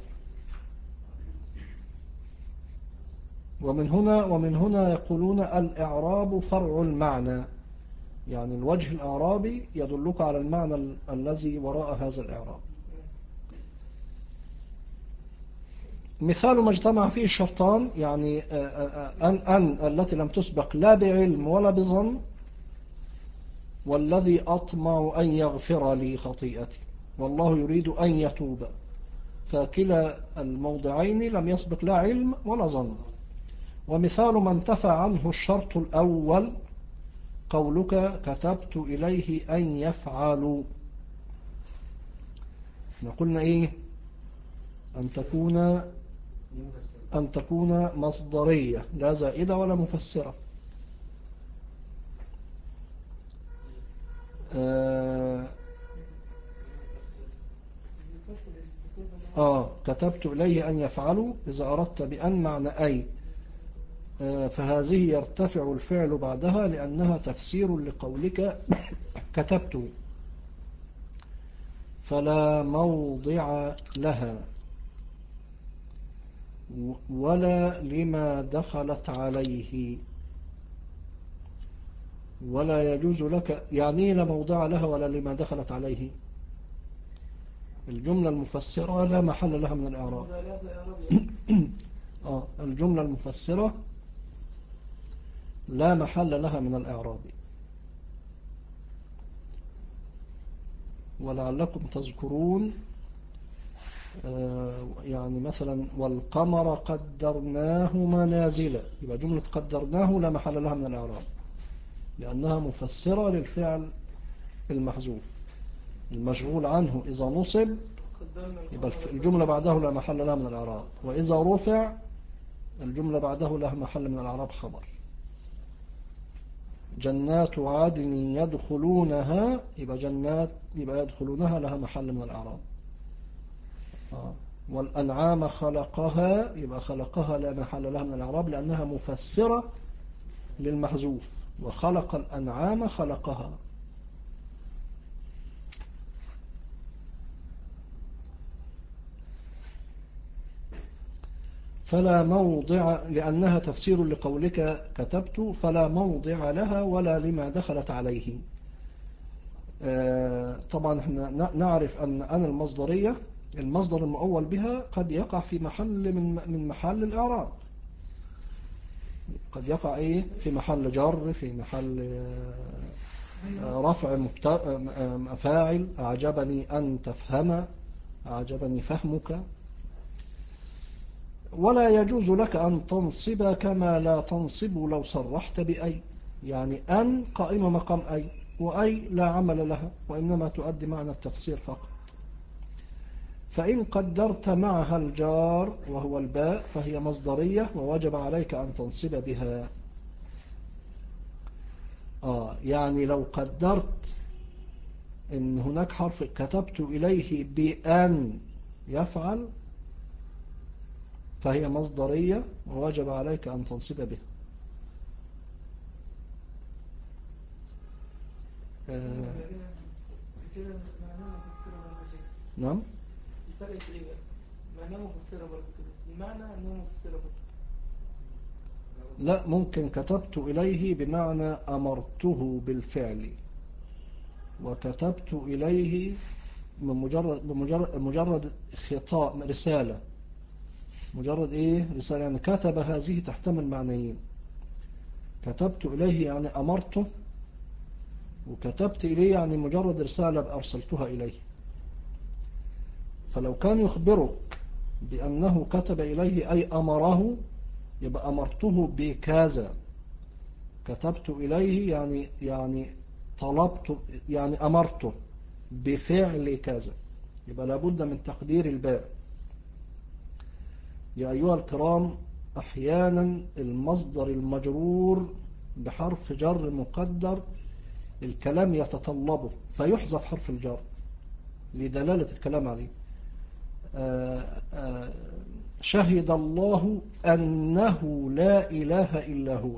ومن هنا ومن هنا يقولون الإعراب فرع المعنى يعني الوجه الإعرابي يدلك على المعنى ال الذي وراء هذا الإعراب. مثال ما اجتمع فيه الشرطان يعني أن, أن التي لم تسبق لا بعلم ولا بظن والذي أطمع أن يغفر لي خطيئتي والله يريد أن يتوب. فكلا الموضعين لم يسبق لا علم ولا ظن. ومثال ما انتفى عنه الشرط الأول قولك كتبت إليه أن يفعلوا. قلنا إيه أن تكون أن تكون مصدرية لا زائدة ولا مفسرة. آه, آه كتبت إليه أن يفعلوا إذا أردت بأن معنى أي آه فهذه يرتفع الفعل بعدها لأنها تفسير لقولك كتبت فلا موضع لها ولا لما دخلت عليه ولا يجوز لك يعني لا موضع لها ولا لما دخلت عليه. الجملة المفسرة لا محل لها من الإعراب. آه الجملة المفسرة لا محل لها من الإعراب. ولعلكم تذكرون آه يعني مثلا والقمر قدرناه منازل يبقى جملة قدرناه لا محل لها من الإعراب لأنها مفسرة للفعل المحذوف المشغول عنه إذا نصب يبقى الجملة بعده لا محل لها من الإعراب وإذا رفع الجملة بعده لها محل من الإعراب خبر. جنات عدن يدخلونها يبقى جنات يبقى يدخلونها لها محل من الإعراب. آه. والأنعام خلقها يبقى خلقها لا محل لها من الإعراب لأنها مفسرة للمحذوف وخلق الأنعام خلقها. فلا موضع لأنها تفسير لقولك كتبت فلا موضع لها ولا لما دخلت عليه. طبعا احنا نعرف أن أن المصدرية المصدر المؤول بها قد يقع في محل من من محل الإعراب، قد يقع إيه في محل جر، في محل رفع فاعل. أعجبني أن تفهم، أعجبني فهمك. ولا يجوز لك أن تنصب كما لا تنصب لو صرحت بأي، يعني أن قائمة مقام أي، وأي لا عمل لها وإنما تؤدي معنى التفسير فقط. فإن قدرت معها الجار وهو الباء فهي مصدرية ووجب عليك أن تنصب بها. آه يعني لو قدرت إن هناك حرف كتبت إليه بأن يفعل فهي مصدرية ووجب عليك أن تنصب بها. آه نعم. الفرق في ايه بقى؟ معناه مفسرة برضه كده، المعنى انه مفسرة برضه. لا، ممكن كتبت إليه بمعنى أمرته بالفعل، وكتبت إليه من مجرد مجرد مجرد خطاب رسالة، مجرد إيه رسالة، يعني كتب هذه تحتمل معنيين. كتبت إليه يعني أمرته، وكتبت إليه يعني مجرد رسالة أرسلتها إليه. فلو كان يخبرك بأنه كتب إليه أي أمره يبقى أمرته بكذا. كتبت إليه يعني يعني طلبت، يعني أمرته بفعل كذا، يبقى لابد من تقدير الباء. يا أيها الكرام، أحيانا المصدر المجرور بحرف جر مقدر الكلام يتطلبه فيحذف حرف الجر لدلالة الكلام عليه. آآ آآ شهد الله أنه لا إله إلا هو.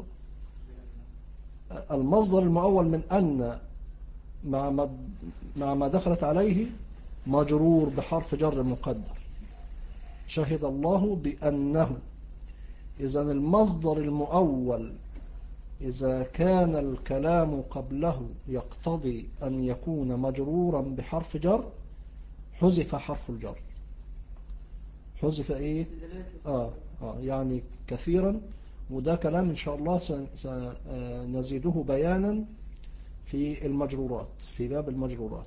المصدر المؤول من أن مع ما مع ما دخلت عليه مجرور بحرف جر مقدر، شهد الله بأنه. إذن المصدر المؤول إذا كان الكلام قبله يقتضي أن يكون مجرورا بحرف جر حذف حرف الجر. حذف إيه؟ آه آه يعني كثيرا، وده كلام إن شاء الله سنزيده بيانا في المجرورات، في باب المجرورات.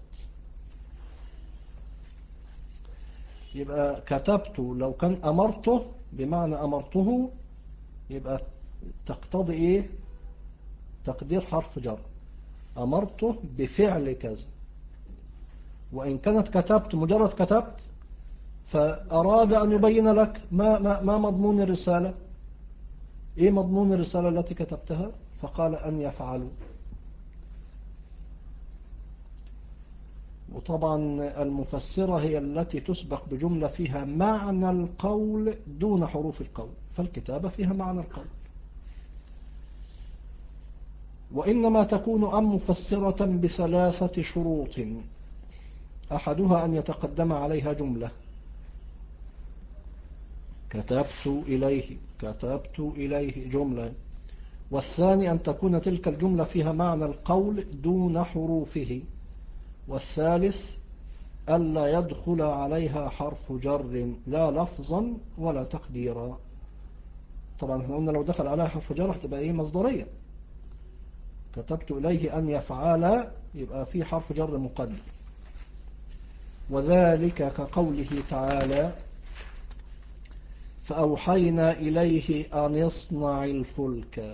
يبقى كتبت لو كان أمرته بمعنى أمرته يبقى تقتضي إيه؟ تقدير حرف جر، أمرته بفعل كذا. وإن كانت كتبت مجرد كتبت فأراد أن يبين لك ما, ما, ما مضمون الرسالة، إيه مضمون الرسالة التي كتبتها، فقال أن يفعلوا. وطبعا المفسرة هي التي تسبق بجملة فيها معنى القول دون حروف القول، فالكتابة فيها معنى القول. وإنما تكون أم مفسرة بثلاثة شروط، أحدها أن يتقدم عليها جملة، كتبت إليه، كتبت إليه جملة. والثاني أن تكون تلك الجملة فيها معنى القول دون حروفه. والثالث ألا يدخل عليها حرف جر لا لفظا ولا تقديرا. طبعا احنا قلنا لو دخل عليها حرف جر هتبقى ايه مصدرية. كتبت إليه أن يفعل يبقى في حرف جر مقدر. وذلك كقوله تعالى فأوحينا إليه أن يصنع الفلك.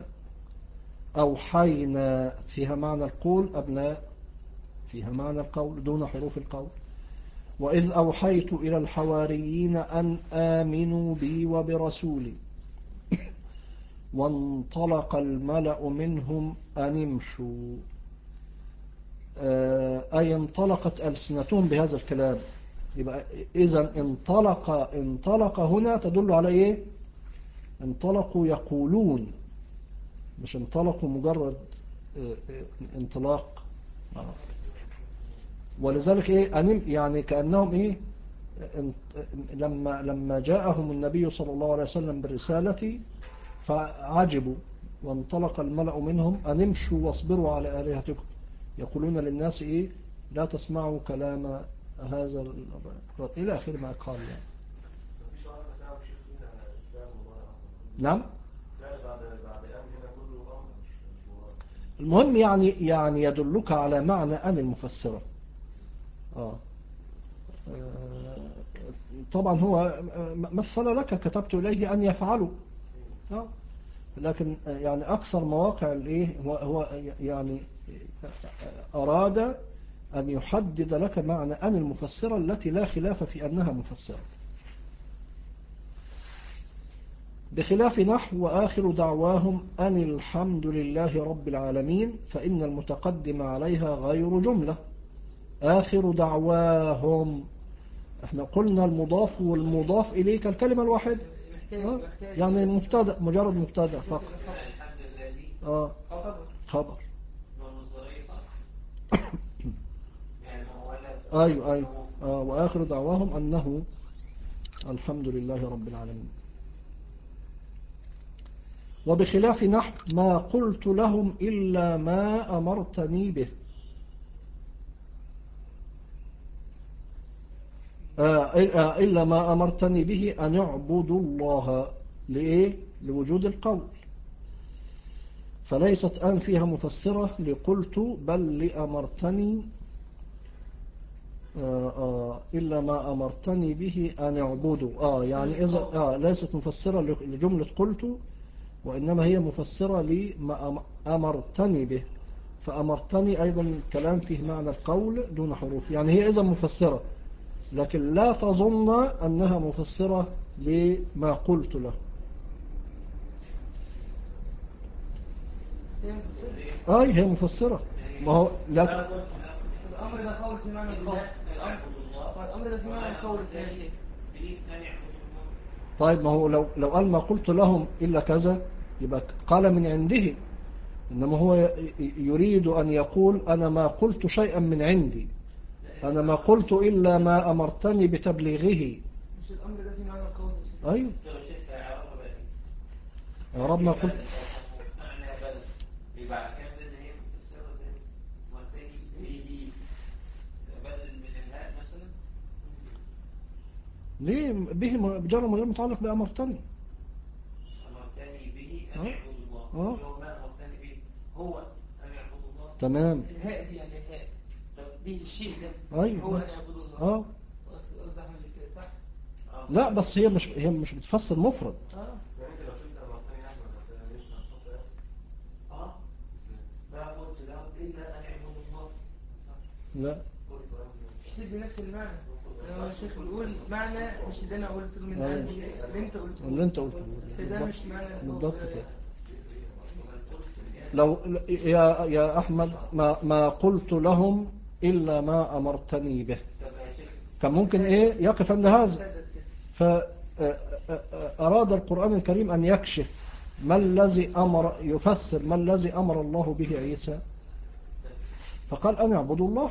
أوحينا فيها معنى القول أم لا؟ فيها معنى القول دون حروف القول. وإذ أوحيت إلى الحواريين أن آمنوا بي وبرسولي وانطلق الملأ منهم أن امشوا. أي انطلقت ألسنتهم بهذا الكلام. يبقى إذن انطلق انطلق هنا تدل على إيه؟ انطلقوا يقولون، مش انطلقوا مجرد انطلاق. ولذلك إيه أنم يعني كأنهم إيه لما لما جاءهم النبي صلى الله عليه وسلم بالرسالة فعجبوا، وانطلق الملأ منهم أن امشوا واصبروا على آلهتكم، يقولون للناس إيه لا تسمعوا كلام هذا إلى آخر ما قال يعني. نعم. المهم يعني يعني يدلك على معنى أن المفسرة. آه. آه. طبعا هو مثل لك كتبت إليه أن يفعلوا، آه. لكن يعني أكثر مواقع الإيه هو, هو يعني أراد أن يحدد لك معنى أن المفسرة التي لا خلاف في أنها مفسرة، بخلاف نحو وآخر دعواهم أن الحمد لله رب العالمين، فإن المتقدم عليها غير جملة. آخر دعواهم احنا قلنا المضاف والمضاف إليه كالكلمة الواحدة، آه. يعني المبتدأ مجرد مبتدأ فقط. آه. خبر. أيوة أيوة. آه. وآخر دعواهم أنه الحمد لله رب العالمين. وبخلاف نحو ما قلت لهم إلا ما أمرتني به. آه إلا ما أمرتني به أن يعبدوا الله. لإيه؟ لوجود القول، فليست أن فيها مفسرة لقلت بل لأمرتني آه آه إلا ما أمرتني به أن يعبدوا. آه يعني إذا آه ليست مفسرة لجملة قلت، وإنما هي مفسرة لما أمرتني به، فأمرتني أيضا كلام فيه معنى القول دون حروف، يعني هي إذا مفسرة، لكن لا تظن أنها مفسرة لما قلت له. أي هي مفسرة، ما هو لا الأمر ده قول في معنى القول، الأمر ده في معنى القول يا شيخ. طيب ما هو لو لو قال ما قلت لهم إلا كذا يبقى قال من عنده، إنما هو يريد أن يقول أنا ما قلت شيئا من عندي، أنا ما قلت إلا ما أمرتني بتبليغه. مش الأمر ده في معنى القول؟ أيوه يا رب ما قلت. ليه به بجرى غير متعلق بأمرتني؟ أمرتني به أن يعبد الله. آه. هو ما أمرتني به هو أن يعبد الله. تمام. الهاء دي يعني الهاء به الشيء ده. أيوه. هو أن يعبد الله. آه. قصد أحمد كده صح؟ لا بس هي مش هي مش بتفسر مفرد. آه. يعني أنت لو شلت أمرتني يا أحمد هتلاقيش هتفسر. آه. ما قلت له إلا أن يعبد الله. لا. مش بنفس المعنى. أنا الشيخ بيقول معنى مش اللي أنا قلته من عندي، اللي أنت قلته. اللي أنت قلته. ده مش معنى بالضبط كده. لو يا يا أحمد ما ما قلت لهم إلا ما أمرتني به، كان ممكن إيه يقف عند هذا، فأراد القرآن الكريم أن يكشف ما الذي أمر، يفسر ما الذي أمر الله به عيسى، فقال أن يعبدوا الله.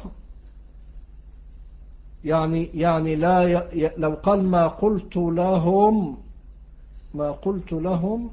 يعني يعني لا ي... لو قال ما قلت لهم ما قلت لهم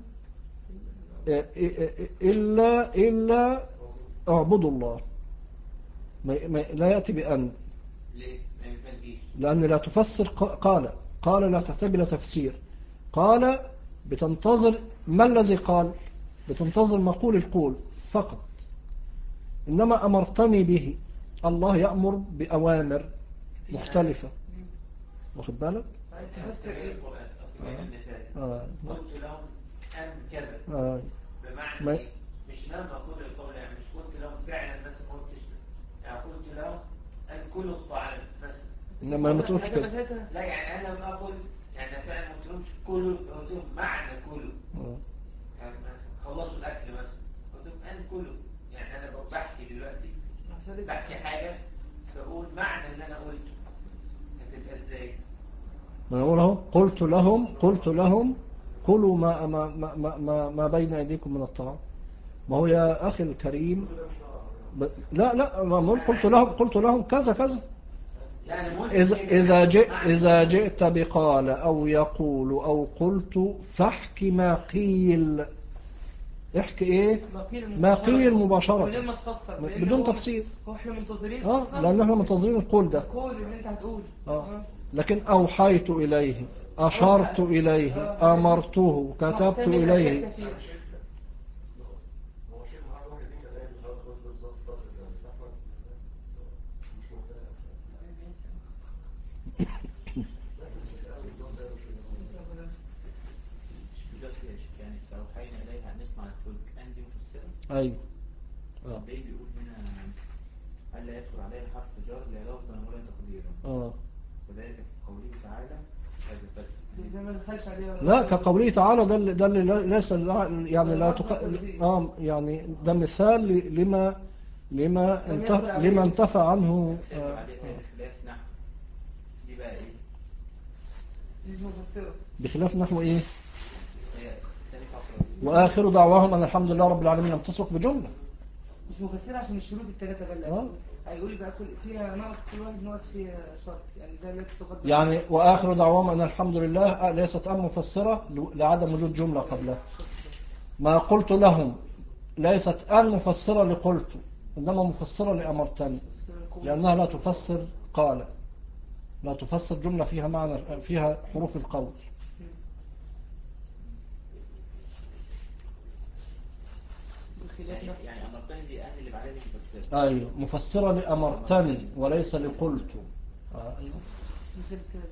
إلا إلا اعبدوا الله، ما... ما... لا يأتي بأن، لأن لا تفسر قال قال لا تحتاج إلى تفسير، قال بتنتظر ما الذي قال، بتنتظر مقول القول فقط. إنما أمرتني به، الله يأمر بأوامر مختلفة، واخد بالك؟ عايز تفسر ايه القرآن؟ آه. قلت لهم أن كذا آه. بمعنى ما... ايه؟ مش لما أقول القول يعني مش قلت لهم فعلا مثلا ما قلتش يعني قلت لهم أن كلوا الطعام مثلا، إنما ما تقولش كده. لا يعني أنا لما أقول يعني فعلا ما قلتلهمش كلوا، قلت لهم معنى كلوا آه. يعني خلصوا الأكل مثلا قلت لهم أن كلوا، يعني أنا بحكي دلوقتي بحكي حاجة بقول معنى اللي أنا قلته، هتبقى إزاي؟ ما نقول اهو قلت لهم قلت لهم كلوا ما ما ما ما, ما بين أيديكم من الطعام. ما هو يا أخي الكريم ب... لا لا ما قلت لهم قلت لهم كذا كذا يعني ممكن إذا كده إذا جئ معنى إذا جئت بقال أو يقول أو قلت فاحكي ما قيل. احكي إيه؟ ما قيل مباشرة. من غير ما تفسر، لأن بدون هو- تفسير. هو احنا منتظرين اه أصلاً لأن احنا منتظرين القول ده. القول اللي انت هتقول. آه. لكن أوحيت إليه، أشرت إليه، أمرته، كتبت محتمل أشياء إليه. كثيرة. هو شيء معاه واحد دي كلام مش عارف اقول بالظبط طب احمد مش مختلف بس مش قوي بالظبط ده مش دلوقتي يا شيخ، يعني فأوحينا إليها أن نصنع الفلك أنزل مفسرة. أيوه. آه. طب ليه بيقول هنا ألا يدخل عليها حرف جر لا لفظا ولا تقديرا؟ آه. وذلك في قوله تعالى هذا ده ما دخلش عليها. لا كقوله تعالى ده اللي ده اللي ليس يعني لا تق... آه يعني ده مثال ل- لما لما انت... لما انتفى عنه. فتح آه. عليها بخلاف نحو. دي بقى إيه؟ دي مفسرة. بخلاف نحو إيه؟ هي تاني فقرة. وآخر دعواهم أن الحمد لله رب العالمين لم تسبق بجملة. مش مفسرة عشان الشروط الثلاثة بل آه. هيقول بقى كل فيها ناقص، كل واحد ناقص فيها شرط، يعني ده التي تقدم. يعني وآخر دعواهم أن الحمد لله آه، ليست أم مفسرة لعدم وجود جملة قبلها. ما قلت لهم ليست أن مفسرة لقلت، إنما مفسرة لأمرتني، لأنها لا تفسر قال، لا تفسر جملة فيها معنى فيها حروف القول. يعني يعني أمرتني دي أهل اللي بعدها مش مفسرة. أي مفسرة لأمرتني وليس لقلت. آه. مثل كده.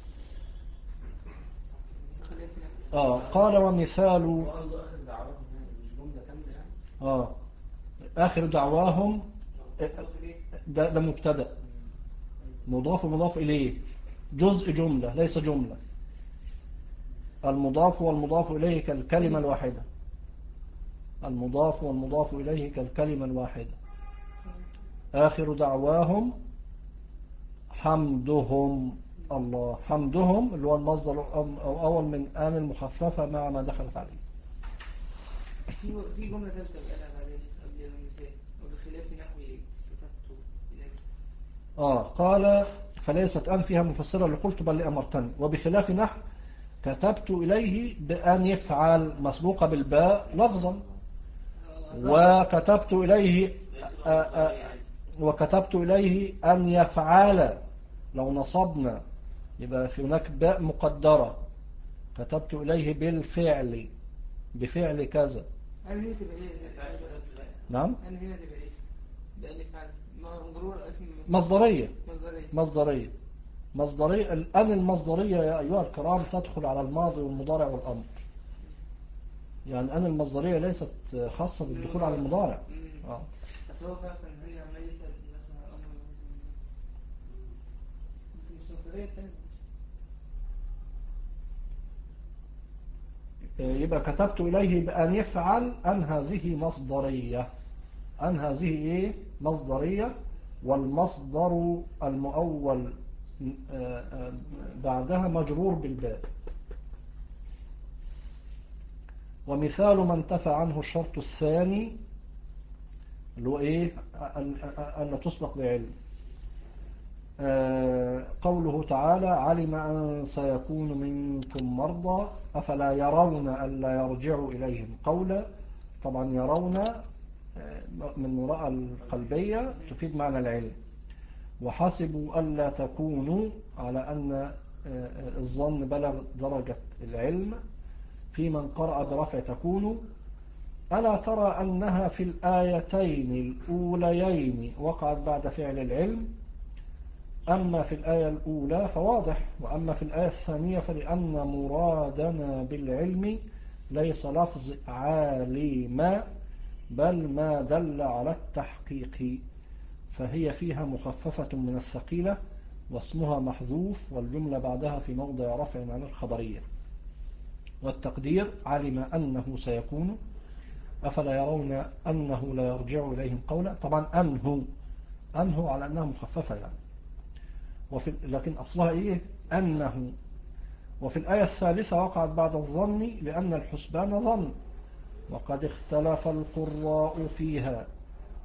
خلينا آه قال ومثال وقصده آخر دعواهم يعني مش جملة كاملة يعني. آه آخر دعواهم ده, ده مبتدأ مضاف ومضاف إليه جزء جملة ليس جملة. المضاف والمضاف إليه كالكلمة الواحدة. المضاف والمضاف إليه كالكلمة الواحدة. آخر دعواهم حمدهم الله. حمدهم اللي هو المصدر أو أول من آن المخففة مع ما دخلت عليه. في في جملة ثالثة بقالها بعدين قبل المثال وبخلاف نحو كتبت إليك. آه قال فليست أن فيها مفسرة لقلت بل لأمرتني. وبخلاف نحو كتبت إليه بأن يفعل مسبوقة بالباء لفظا. وكتبت إليه آآ آآ وكتبت إليه أن يفعل لو نصبنا يبقى في هناك باء مقدرة. كتبت إليه بالفعل بفعل كذا. أنا هنا تبقى إيه؟ نعم أنا هنا تبقى إيه؟ لأن فعل مجرور اسم مصدرية مصدرية. مصدرية مصدرية. الآن المصدرية يا أيها الكرام تدخل على الماضي والمضارع والأمر. يعني أن المصدرية ليست خاصة بالدخول على المضارع. آه. بس هو فعلا هي عمال يسأل دخل أمر بس مش مصدرية الثانية. يبقى كتبت إليه بأن يفعل أن هذه مصدرية. أن هذه إيه؟ مصدرية. والمصدر المؤول بعدها مجرور بالباء. ومثال ما انتفى عنه الشرط الثاني اللي هو إيه؟ أن تسبق بعلم. قوله تعالى علم أن سيكون منكم مرضى أفلا يرون ألا يرجعوا إليهم قولا. طبعا يرون من وراء القلبية تفيد معنى العلم. وحسبوا ألا تكونوا على أن الظن بلغ درجة العلم في من قرأ برفع تكونوا. ألا ترى أنها في الآيتين الأوليين وقعت بعد فعل العلم. أما في الآية الأولى فواضح. وأما في الآية الثانية فلأن مرادنا بالعلم ليس لفظ عالم بل ما دل على التحقيق. فهي فيها مخففة من الثقيلة واسمها محذوف والجملة بعدها في موضع رفع عن الخبرية. والتقدير علم أنه سيكون أفلا يرون أنه لا يرجع إليهم قولا. طبعا أنه أنه على أنها مخففة يعني. وفي لكن أصلها إيه أنه. وفي الآية الثالثة وقعت بعد الظن لأن الحسبان ظن. وقد اختلف القراء فيها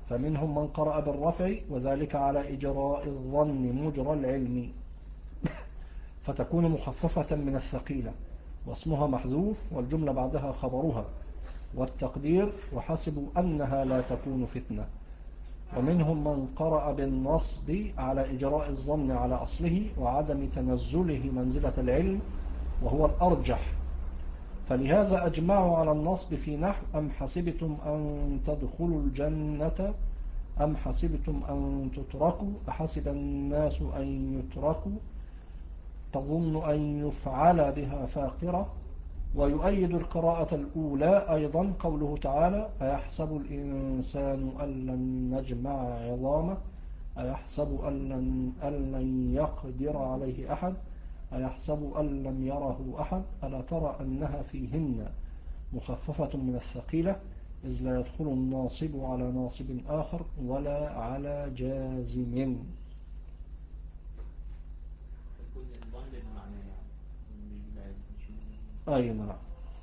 فمنهم من قرأ بالرفع وذلك على إجراء الظن مجرى العلم فتكون مخففة من الثقيلة واسمها محذوف والجملة بعدها خبرها والتقدير وحسبوا أنها لا تكون فتنة. ومنهم من قرأ بالنصب على إجراء الظن على أصله وعدم تنزله منزلة العلم وهو الأرجح، فلهذا أجمعوا على النصب في نحو أم حسبتم أن تدخلوا الجنة أم حسبتم أن تتركوا أحسب الناس أن يتركوا تظن أن يفعل بها فاقرة. ويؤيد القراءة الأولى أيضا قوله تعالى أيحسب الإنسان أن لن نجمع عظامه أيحسب أن لن, أن لن يقدر عليه أحد أيحسب أن لم يره أحد ألا ترى أنها فيهن مخففة من الثقيلة إذ لا يدخل الناصب على ناصب آخر ولا على جازم. أي نعم.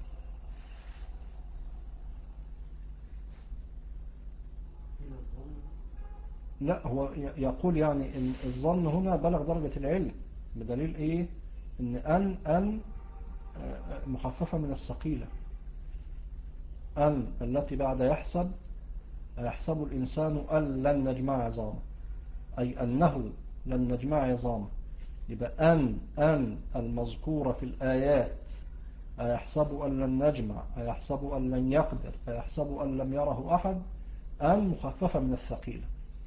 لا هو يقول يعني إن الظن هنا بلغ درجة العلم بدليل إيه إن أن أن مخففة من الثقيلة. أن التي بعد يحسب يحسب الإنسان أن لن نجمع عظامه أي أنه لن نجمع عظامه يبقى أن أن المذكورة في الآيات أيحسب أن لن نجمع أيحسب أن لن يقدر أيحسب أن لم يره أحد أن مخففة من الثقيلة.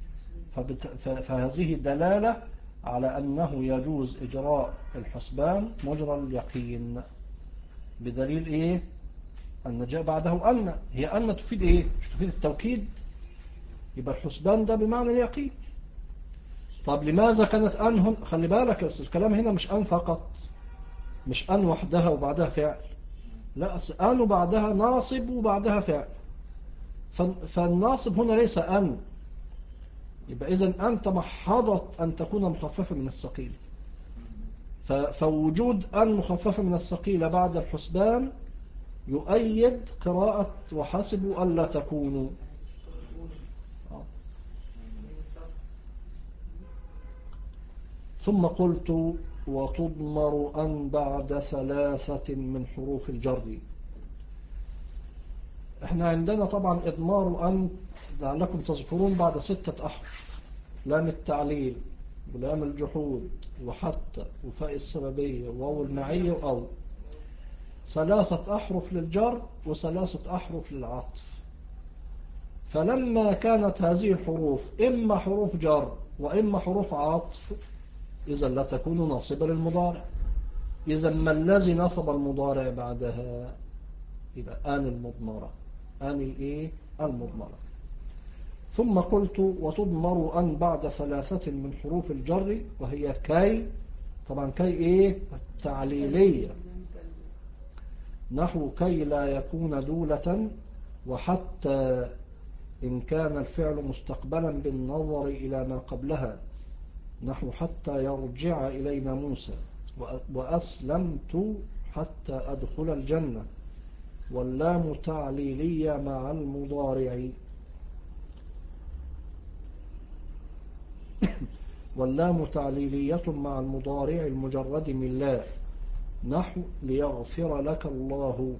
فهذه دلالة على أنه يجوز إجراء الحسبان مجرى اليقين بدليل إيه أن جاء بعده أن هي أن تفيد إيه مش تفيد التوكيد يبقى الحسبان ده بمعنى اليقين. طب لماذا كانت أن هن خلي بالك الكلام هنا مش أن فقط مش أن وحدها وبعدها فعل لا أن وبعدها ناصب وبعدها فعل فالناصب هنا ليس أن يبقى إذن أن تمحضت أن تكون مخففة من الثقيلة فوجود أن مخففة من الثقيلة بعد الحسبان يؤيد قراءة وحسبوا ألا تكونوا. ثم قلت وتضمر أن بعد ثلاثة من حروف الجر. احنا عندنا طبعا إضمار أن لعلكم تذكرون بعد ستة أحرف لام التعليل ولام الجحود وحتى وفاء السببية وواو المعية وأو ثلاثة أحرف للجر وثلاثة أحرف للعطف. فلما كانت هذه الحروف إما حروف جر وإما حروف عطف إذا لا تكون ناصبة للمضارع. إذا ما الذي نصب المضارع بعدها يبقى آن المضمرة آن الإيه المضمرة. ثم قلت وتضمر أن بعد ثلاثة من حروف الجر وهي كي طبعا كي إيه التعليلية نحو كي لا يكون دولة وحتى إن كان الفعل مستقبلا بالنظر إلى ما قبلها نحو حتى يرجع إلينا موسى وأسلمت حتى أدخل الجنة واللام تعليلية مع المضارع واللام تعليلية مع المضارع المجرد من لا نحو ليغفر لك الله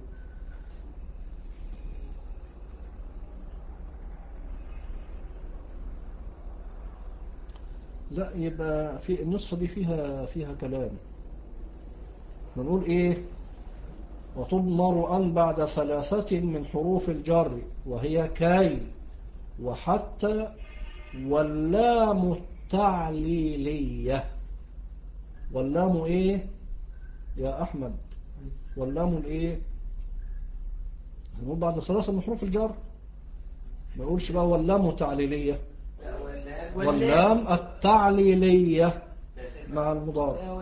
لا يبقى في النسخة دي فيها فيها كلام نقول ايه وتضمر أن بعد ثلاثة من حروف الجر وهي كي وحتى واللام التعليلية. واللام ايه يا أحمد واللام الايه نقول بعد ثلاثة من حروف الجر ما يقولش بقى واللام تعليلية واللام التعليلية مع المضارع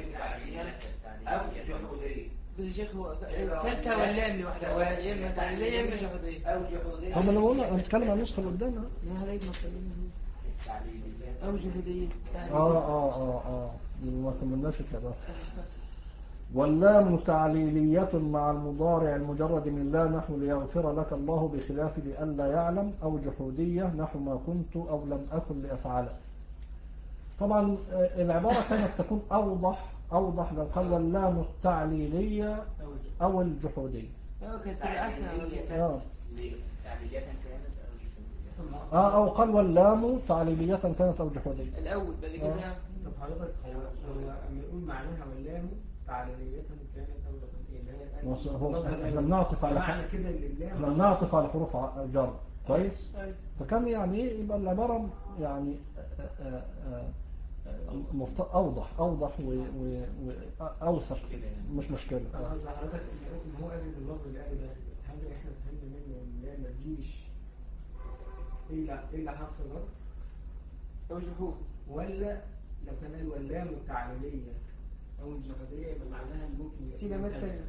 بس يا شيخ هو ثالثة واللام لوحدها يا اما تعليلية يا اما جحودية أو جحودية. طب انا بقول انا بتكلم عن النسخة اللي قدامها ما هلاقي أو جحودية اه اه اه اه ما كملناش الكلام واللام تعليلية مع المضارع المجرد من لا نحو ليغفر لك الله بخلاف لئلا يعلم، أو جحودية نحو ما كنت أو لم أكن لأفعله. طبعا العبارة كانت تكون أوضح أوضح لو قال واللام التعليلية أو الجحودية. اه كانت تبقى احسن على فكرة. آه. تعليلية كانت أو آه أو قال واللام تعليلية كانت أو جحودية. الاول بعد كده آه. طب حضرتك هو هو لما يقول معناها واللام تعليلية كانت أو جحودية اللي هي بص، هو اللفظ احنا الأول. بنعطف على معنى حق- كده إن اللام احنا بنعطف على حروف ع- جر كويس. أيوة. فكان يعني ايه يبقى العبارة يعني آه، آه، آه، مفت- أوضح أوضح وأوثق، مش مشكلة. أنا آه. قصدي حضرتك إن إن هو قال اللفظ اللي قاله ده هل إحنا فهمنا منه إن اللام ما تجيش إلا إلا حرف جر، او جحود. ولا لو كان قال واللام التعليلية أو الجحودية يبقى معناها إن ممكن يبقى في لامات مكان. تانية.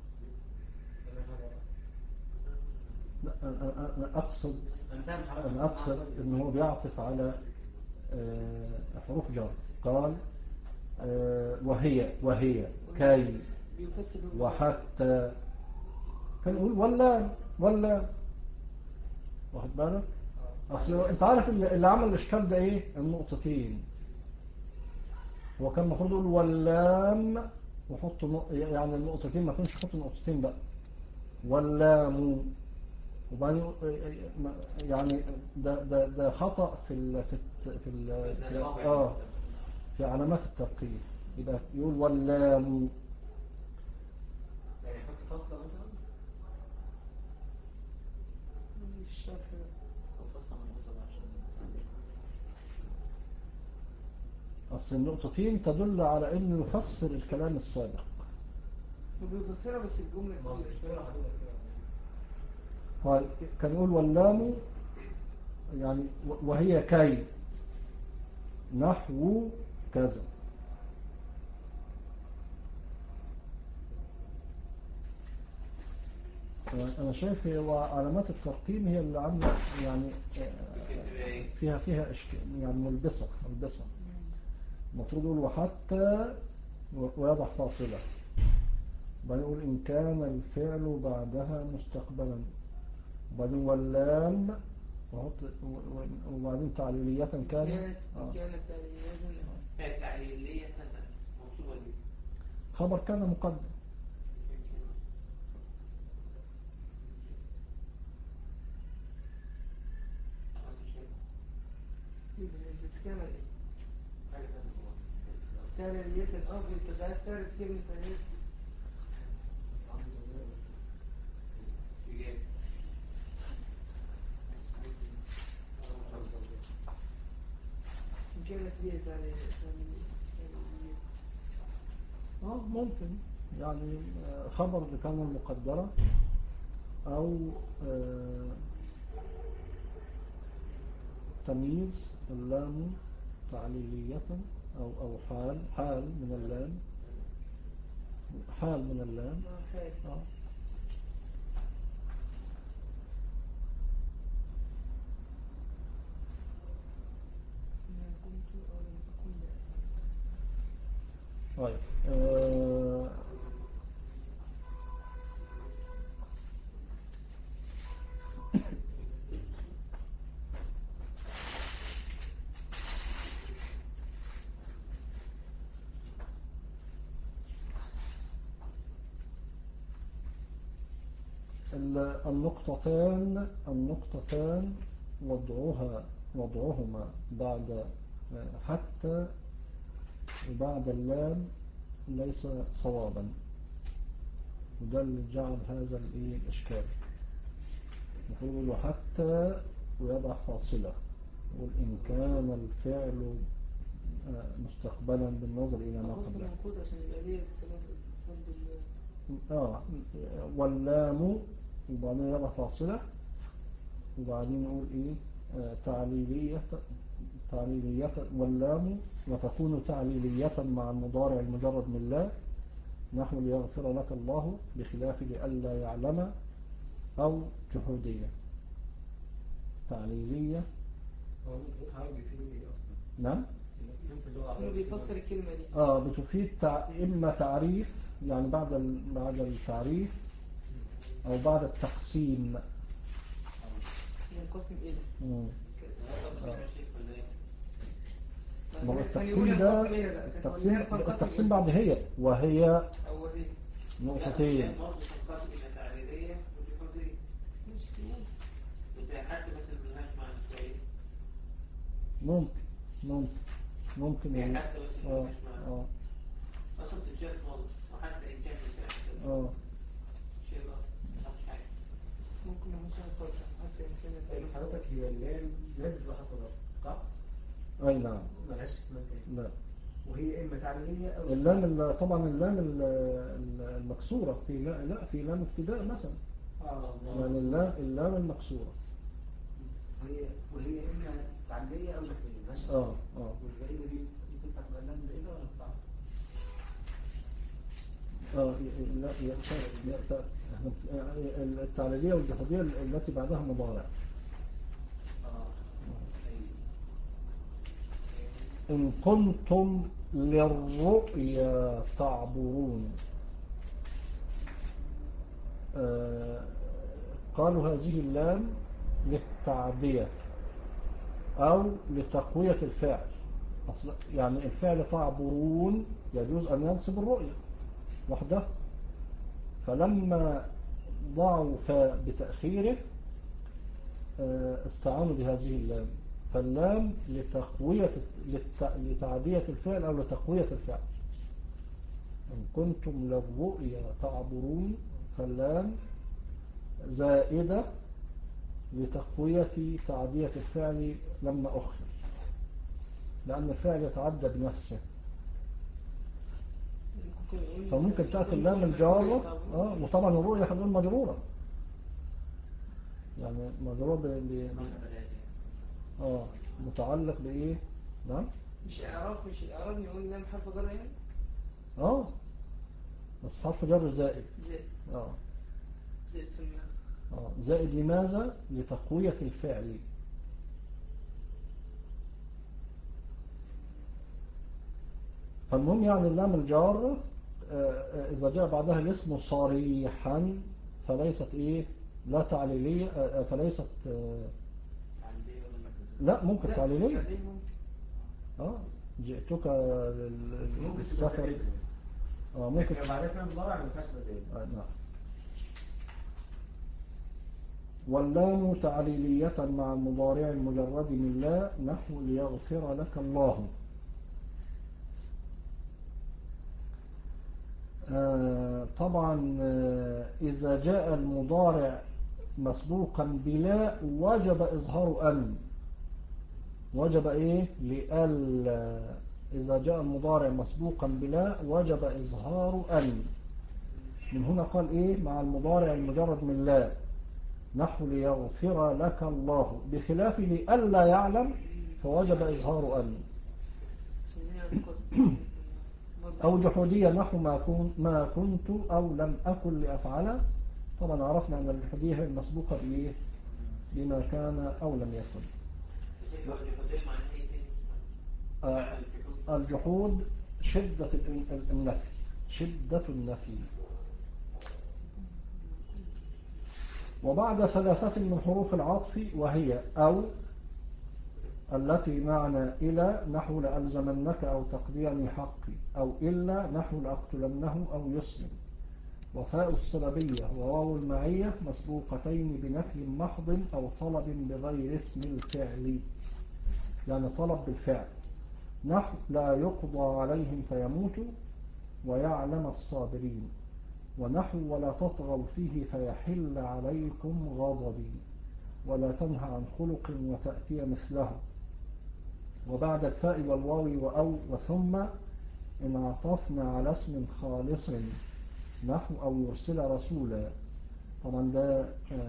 لا، أنا أنا أقصد أنا فاهم حضرتك. أنا أقصد إن هو بيعطف على آه، حروف جر. قال آه، وهي وهي كي بيفسر بالمعنى. وحتى، كان يقول ولا ولا واخد بالك. اصل انت عارف اللي اللي عمل الاشكال ده ايه؟ النقطتين. هو كان المفروض يقول واللام وحط نق... يعني النقطتين، ما كانش يحط نقطتين بقى واللام، وبعدين يعني ده ده ده خطأ في ال في ال في ال اه في علامات الترقيم. يبقى يقول واللام. يعني يحط فاصلة مثلا الشرح ده. أو فصل منقوطة عشان أصل النقطتين تدل على أنه يفسر الكلام السابق. هو بيفسرها بس الجملة ما هو كبيرة. بيفسرها حضرتك كده. كان يقول واللام يعني وهي كي نحو كذا. أنا شايف هو علامات الترقيم هي اللي عاملة يعني فيها فيها إشكال، يعني ملبسة ملبسة. المفروض يقول وحتى ويضع فاصلة، وبعدين يقول إن كان الفعل بعدها مستقبلا، وبعدين واللام وحط وبعدين تعليلية كانت كانت آه. كانت تعليلية. كانت تعليلية موصوبة دي. خبر كان مقدم. كان تعليلية اه بتتأثر بكلمة تعليلية. كانت هي تعليلية. اه ممكن يعني آه، خبر بكان المقدرة، أو آه، تمييز اللام تعليلية، أو أو حال حال من اللام، حال من اللام. آه. طيب آه، النقطتان النقطتان وضعها وضعهما بعد حتى وبعد اللام ليس صوابا، وده اللي جعل هذا الايه الاشكال. المفروض له حتى ويضع فاصلة، يقول إن كان الفعل مستقبلا بالنظر إلى ما أخص قبله. منقوط عشان يبقى ليه اتصال بال آه واللام، وبعدين يضع فاصلة، وبعدين يقول إيه آه تعليلية تعليلية واللام وتكون تعليلية مع المضارع المجرد من لا نحو ليغفر لك الله بخلاف لئلا يعلم، أو جحودية تعليلية. هو حاول بيفيد ايه اصلا؟ نعم فين في اللغه هو بيفسر الكلمة دي. آه بتفيد تع... إما تعريف يعني بعد ال- بعد التعريف أو بعد التقسيم. ينقسم إلى مم. طب يا شيخ ولا ايه؟ ما هو كان يقول التقسيم ده ينقسم إلى بقى، كان هو التقسيم, لا تنقسم التقسيم إلى. بعد هي وهي أو هي نقطتين. برضه تنقسم الى تعريريه وجحوديه. مش كده. بس هي حتى بس ملهاش معنى شويه. ممكن ممكن ممكن هي يعني. حتى بس اه ملهاش معنى. اه اصلا تتشال خالص وحتى ان كان بتاعها اه شيء ما مش حاجه. ممكن نمشي الفرق حتى يمكن طيب حضرتك هي اللام لازم تبقى حرف جر صح؟ أي نعم. ملهاش احتمال تاني. لا وهي اما تعليليه او اللام ال- طبعا اللام ال- ال- المكسورة في لا, لا في لام ابتداء مثلا. اه يعني اللام اللام المكسورة. وهي وهي اما تعليليه او نحويه ماشي. اه اه والزائده دي بتفتح بقى اللام زائده ولا بتاع؟ اه ي- لا ي- لا ت- احنا- التعليلية والجحودية التي بعدها مضارع. اه إن كنتم للرؤيا تعبرون. آه قالوا هذه اللام للتعدية أو لتقوية الفعل. أصل- يعني الفعل تعبرون يجوز أن ينصب الرؤية وحده، فلما ضعوا فاء بتأخيره آه، استعانوا بهذه اللام. فاللام لتقوية للت- لتعدية الفعل أو لتقوية الفعل. إن كنتم للرؤيا تعبرون فاللام زائدة لتقوية تعدية الفعل لما أخر، لأن الفعل يتعدى بنفسه. فممكن تأتي اللام الجارة آه وطبعا الرؤيا حدود مجرورة، يعني مجرور ب... ب... ب... آه متعلق بإيه؟ نعم مش إعراب مش الإعراب يقول لام حرف جر يعني؟ آه بس حرف جر زائد. زائد آه زائد في المعنى. آه زائد لماذا؟ لتقوية الفعل. فالمهم يعني اللام الجار آه، إذا جاء بعدها الاسم صريحا فليست إيه؟ لا تعليلية آه، فليست آه، لا ممكن لا، تعليلية. تعليل ممكن. اه جئتك بس ممكن تبقى للسفر. زائده. اه ممكن لكن لو بعدها فيها مضارع ما ينفعش تبقى زائده. آه نعم. واللام تعليلية مع المضارع المجرد من لا نحو ليغفر لك الله. آه طبعا آه إذا جاء المضارع مسبوقا بلا وجب إظهار أن. وجب إيه؟ لألا. إذا جاء المضارع مسبوقا بلا وجب إظهار أن. من هنا قال إيه؟ مع المضارع المجرد من لا نحو ليغفر لك الله، بخلاف لألا يعلم فوجب إظهار أن. أو جحودية نحو ما, كن ما كنت أو لم أكن لأفعله. طبعا عرفنا أن الجحودية هي المسبوقة بإيه؟ بما كان أو لم يكن. آه الجحود شدة النفي، شدة النفي. وبعد ثلاثة من حروف العطف وهي أو التي معنى إلى نحو لألزمنك أو تقضيني حقي، أو إلا نحو لأقتلنه أو يسلم. وفاء السببية وواو المعية مسبوقتين بنفي محض أو طلب بغير اسم الفعل، يعني طلب بالفعل، نحو لا يقضى عليهم فيموتوا ويعلم الصابرين، ونحو ولا تطغوا فيه فيحل عليكم غضبي، ولا تنهى عن خلق وتأتي مثله. وبعد الفاء والواو وأو وثم إن عطفنا على اسم خالص نحو أو يرسل رسولا. طبعا ده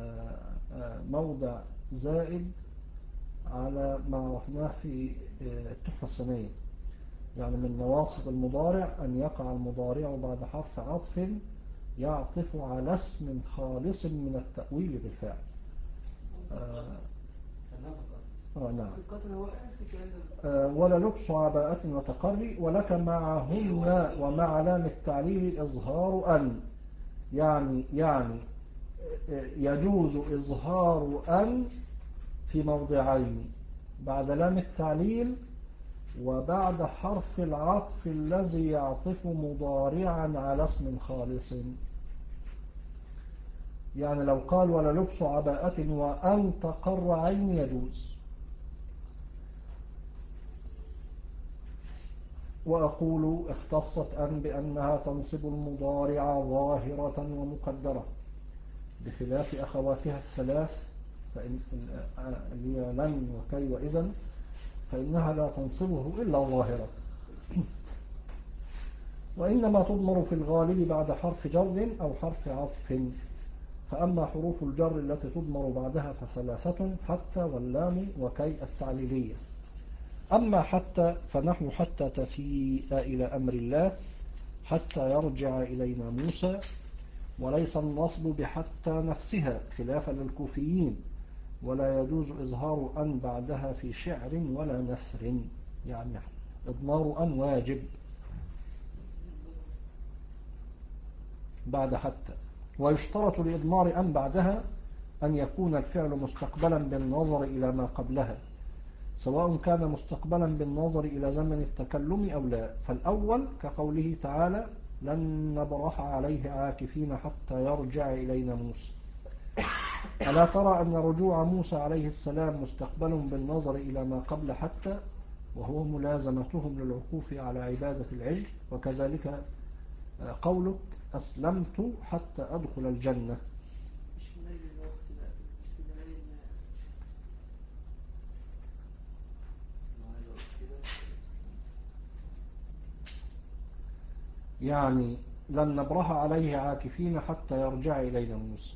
موضع زائد على ما عرفناه في التحفة السنية، يعني من نواصب المضارع أن يقع المضارع بعد حرف عطف يعطف على اسم خالص من التأويل بالفعل. آه, آه نعم. في القطر هو نفس الكلام ده بس. آه، ولا لبس عباءة وتقري، ولك معهن ومع لام التعليل إظهار أن، يعني يعني آه، يجوز إظهار أن في موضعين، بعد لام التعليل وبعد حرف العطف الذي يعطف مضارعا على اسم خالص. يعني لو قال ولا لبس عباءة وأن تقر عين يجوز. وأقول اختصت أن بأنها تنصب المضارع ظاهرة ومقدرة بخلاف أخواتها الثلاث، فإن اللي هي لن وكي وإذن، فإنها لا تنصبه إلا ظاهرة. وإنما تضمر في الغالب بعد حرف جر أو حرف عطف. فأما حروف الجر التي تضمر بعدها فثلاثة: حتى واللام وكي التعليلية. أما حتى فنحو حتى تفيء إلى أمر الله، حتى يرجع إلينا موسى، وليس النصب بحتى نفسها خلافا للكوفيين، ولا يجوز إظهار أن بعدها في شعر ولا نثر، يعني إضمار أن واجب بعد حتى. ويشترط لإضمار أن بعدها أن يكون الفعل مستقبلا بالنظر إلى ما قبلها، سواء كان مستقبلا بالنظر إلى زمن التكلم أو لا. فالأول كقوله تعالى لن نبرح عليه عاكفين حتى يرجع إلينا موسى. ألا ترى أن رجوع موسى عليه السلام مستقبل بالنظر إلى ما قبل حتى، وهو ملازمتهم للوقوف على عبادة العجل. وكذلك قولك أسلمت حتى أدخل الجنة. مش منزل الوقت ده في زمان يعني لن نبرح عليه عاكفين حتى يرجع إلينا موسى.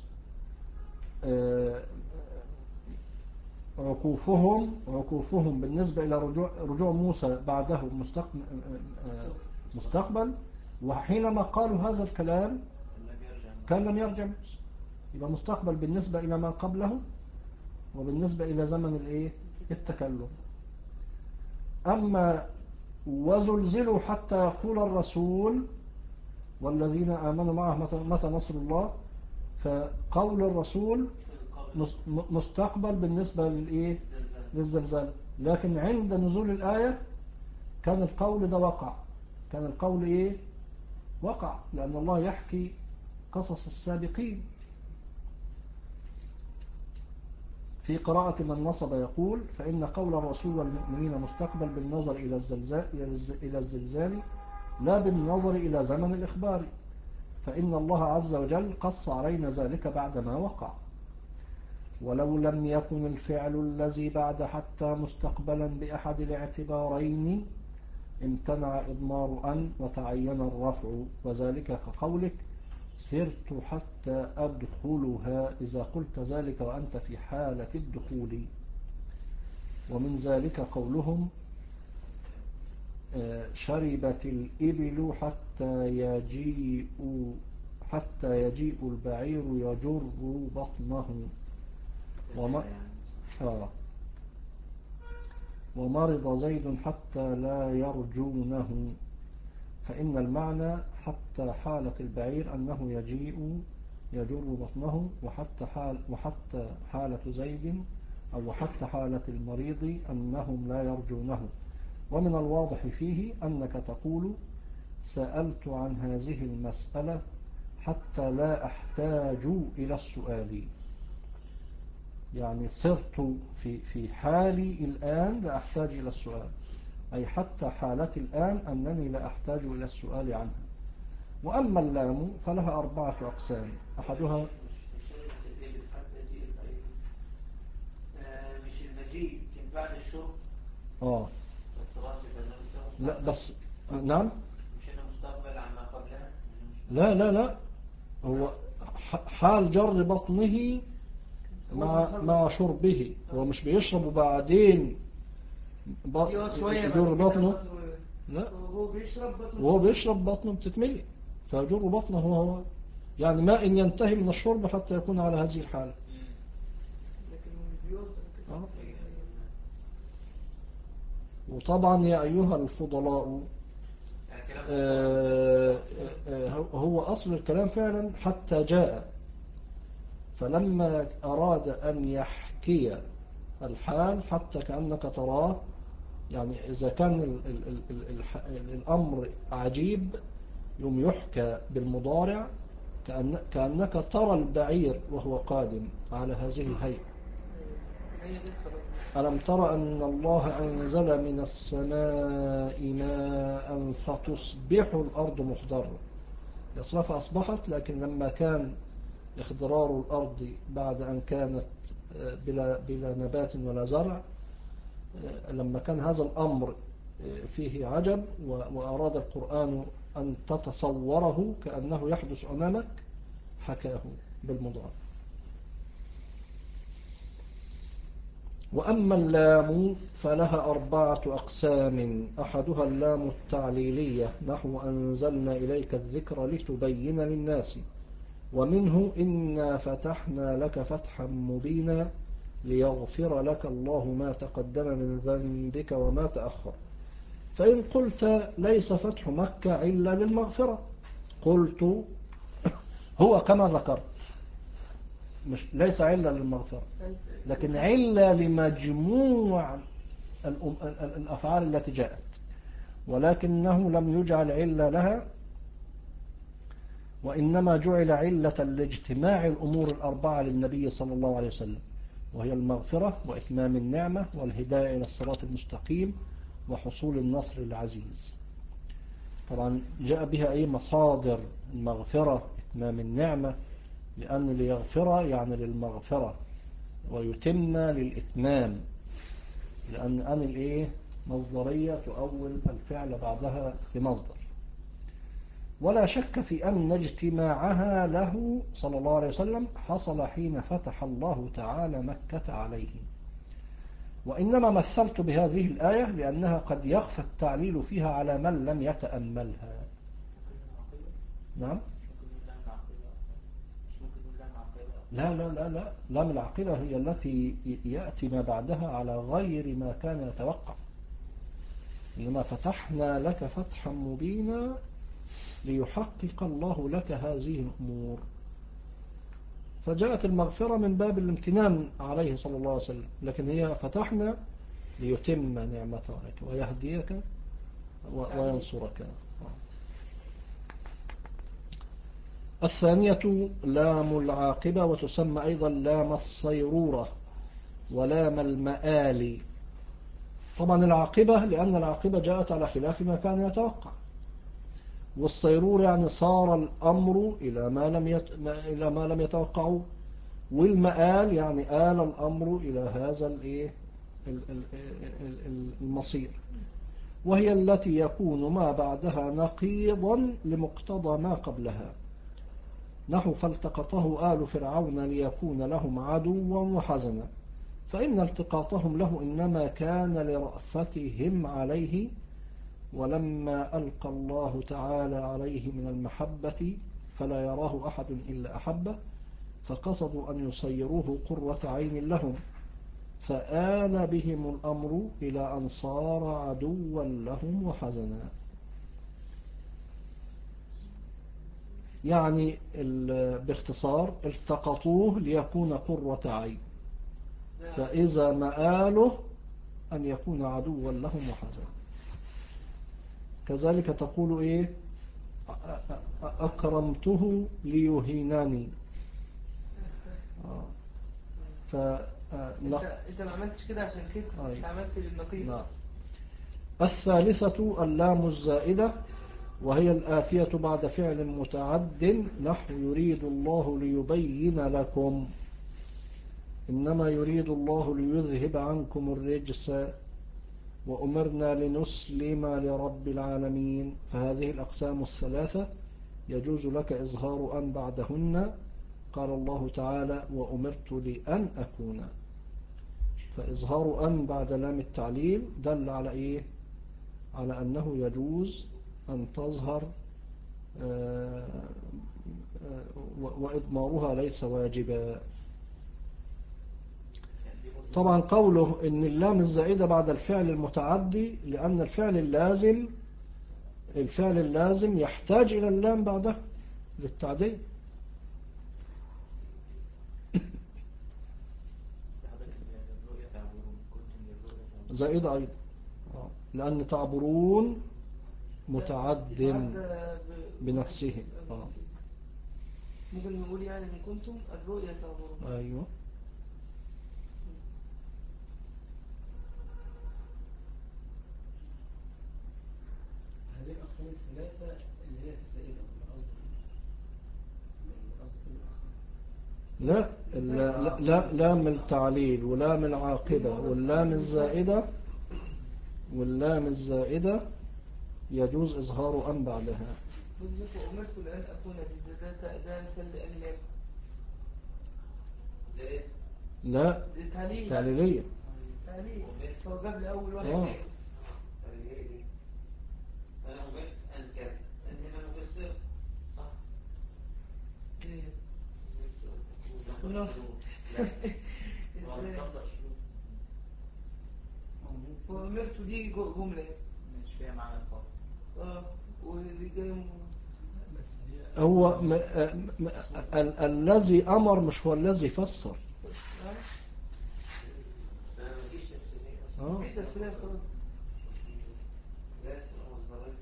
عكوفهم عكوفهم بالنسبة إلى رجوع, رجوع موسى بعده مستقبل, مستقبل وحينما قالوا هذا الكلام كان لم يرجع موسى، يبقى مستقبل بالنسبة إلى ما قبله وبالنسبة إلى زمن الإيه؟ التكلم. أما وزلزلوا حتى يقول الرسول والذين آمنوا معه متى نصر الله، فقول الرسول مستقبل بالنسبة للإيه؟ للزلزال. لكن عند نزول الآية كان القول ده وقع، كان القول إيه؟ وقع، لأن الله يحكي قصص السابقين. في قراءة من نصب يقول فإن قول الرسول والمؤمنين مستقبل بالنظر إلى الزلزال, إلى الزلزال لا بالنظر إلى زمن الإخبار، فإن الله عز وجل قص علينا ذلك بعدما وقع. ولو لم يكن الفعل الذي بعد حتى مستقبلا بأحد الاعتبارين امتنع إضمار أن وتعين الرفع، وذلك كقولك سرت حتى أدخلها إذا قلت ذلك وأنت في حالة الدخول. ومن ذلك قولهم شربت الإبل حتى يجيء حتى يجيء البعير يجر بطنه وما آه ومرض زيد حتى لا يرجونه. فإن المعنى حتى حالة البعير أنه يجيء يجر بطنه، وحتى, حال وحتى حالة زيد أو وحتى حالة المريض أنهم لا يرجونه. ومن الواضح فيه أنك تقول سألت عن هذه المسألة حتى لا أحتاج إلى السؤال، يعني صرت في في حالي الآن لا أحتاج إلى السؤال، أي حتى حالتي الآن أنني لا أحتاج إلى السؤال عنها. وأما اللام فلها أربعة أقسام. أحدها مش المجيء كان بعد الشرب. آه لا بس نعم مش أنا مستقبل عما قبلها. لا لا لا هو حال جر بطنه مع مع شربه، هو مش بيشرب وبعدين يجر بطنه، لا وهو بيشرب بطنه وهو بيشرب بطنه بتتملي فيجر بطنه هو، يعني ما إن ينتهي من الشرب حتى يكون على هذه الحالة. لكن هو مش بيوصل كده. آه. وطبعا يا أيها الفضلاء آه، آه، هو أصل الكلام فعلا حتى جاء، فلما أراد أن يحكي الحال حتى كأنك تراه، يعني إذا كان ال ال ال ال ال الأمر عجيب يوم يحكى بالمضارع كأن كأنك ترى البعير وهو قادم على هذه الهيئة. ألم ترى أن الله أنزل من السماء ماء فتصبح الأرض مخضرة، يصلها فأصبحت، لكن لما كان إخضرار الأرض بعد أن كانت بلا, بلا نبات ولا زرع، لما كان هذا الأمر فيه عجب وأراد القرآن أن تتصوره كأنه يحدث أمامك حكاه بالمضارع. وأما اللام فلها أربعة أقسام، أحدها اللام التعليلية نحو أنزلنا إليك الذكر لتبين للناس، ومنه إنا فتحنا لك فتحا مبينا ليغفر لك الله ما تقدم من ذنبك وما تأخر. فإن قلت ليس فتح مكة إلا للمغفرة، قلت هو كما ذكرت مش ليس علة للمغفرة، لكن علة لمجموع الأفعال التي جاءت، ولكنه لم يجعل علة لها، وإنما جعل علة لاجتماع الأمور الأربعة للنبي صلى الله عليه وسلم، وهي المغفرة وإتمام النعمة والهداية إلى الصراط المستقيم وحصول النصر العزيز. طبعا جاء بها أي مصادر المغفرة إتمام النعمة، لأن ليغفر يعني للمغفرة، ويتم للإتمام، لأن أن الإيه مصدرية تؤول الفعل بعدها بمصدر. ولا شك في أن اجتماعها له صلى الله عليه وسلم حصل حين فتح الله تعالى مكة عليه. وإنما مثلت بهذه الآية لأنها قد يخفى التعليل فيها على من لم يتأملها. نعم. لا لا لا لا لام العقيدة هي التي يأتي ما بعدها على غير ما كان يتوقع، إنما فتحنا لك فتحا مبينا ليحقق الله لك هذه الأمور. فجاءت المغفرة من باب الامتنان عليه صلى الله عليه وسلم، لكن هي فتحنا ليتم نعمته عليك ويهديك وينصرك. الثانية لام العاقبة، وتسمى أيضا لام الصيرورة ولام المآل. طبعا العاقبة لأن العاقبة جاءت على خلاف ما كان يتوقع، والصيرور يعني صار الأمر إلى ما لم يت... إلى ما لم يتوقعوا، والمآل يعني آل الأمر إلى هذا الإيه المصير، وهي التي يكون ما بعدها نقيضا لمقتضى ما قبلها، نحو فالتقطه آل فرعون ليكون لهم عدوا وحزنا، فإن التقاطهم له إنما كان لرأفتهم عليه، ولما ألقى الله تعالى عليه من المحبة فلا يراه أحد إلا أحبه، فقصدوا أن يصيروه قرة عين لهم، فآل بهم الأمر إلى أن صار عدوا لهم وحزنا. يعني باختصار التقطوه ليكون قرة عين، فإذا مآله أن يكون عدوا لهم وحزنا. كذلك تقول إيه أكرمته ليهينني. ف انت ما عملتش كده عشان كده انت عملت للنقيض. نعم. الثالثة اللام الزائدة، وهي الآتية بعد فعل متعد نحو يريد الله ليبين لكم، إنما يريد الله ليذهب عنكم الرجس وأمرنا لنسلم لرب العالمين. فهذه الأقسام الثلاثة يجوز لك إظهار أن بعدهن، قال الله تعالى وأمرت لأن أكون، فإظهار أن بعد لام التعليل دل على إيه؟ على أنه يجوز أن تظهر وإضمارها ليس واجبا. طبعا قوله إن اللام الزائدة بعد الفعل المتعدي لأن الفعل اللازم الفعل اللازم يحتاج إلى اللام بعده للتعديل. زائدة أيضا لأن تعبرون متعد بنفسه. آه. ممكن نقول يعني إن كنتم الرؤيا تعبرون. أيوه. هذه الأقسام الثلاثة اللي هي في الزائدة لا لا لا لام التعليل ولام العاقبة واللام الزائدة واللام الزائدة يجوز إظهار أن بعدها. بالذات وأمرت الآن أكون ده ده مثل لأن زائد لا تعليل تعليلية. تعليل هو قبل أول واحد. آه. أنا أمرت أن كذا أن هنا مفسر صح؟ إيه وأمرت دي جملة مش فيها معنى القول. اه واللي جاي هو م... م... ال... الذي أمر مش هو الذي فسر. أنا ما جيش تفسيرية آه. مفيش تفسيرية خلاص. ذات مصدرين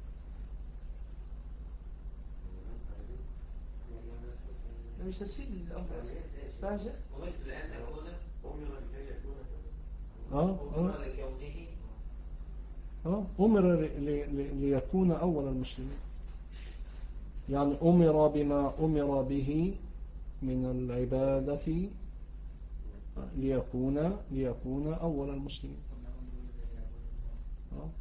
ده مش تفسير الأمر فاهم شيء؟ أمرت الآن أكون أمر لكي يكون آه. أمر آه. لكونه آه. أمر ل... ل... ليكون أول المسلمين، يعني أمر بما أمر به من العبادة ليكون ليكون أول المسلمين. آه.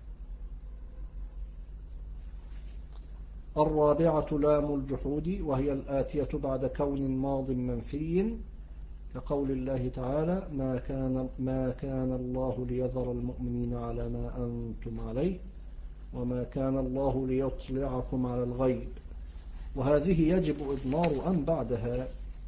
الرابعة لام الجحود وهي الآتية بعد كون ماض منفي كقول الله تعالى ما كان, ما كان الله ليذر المؤمنين على ما أنتم عليه وما كان الله ليطلعكم على الغيب، وهذه يجب إضمار أن بعدها.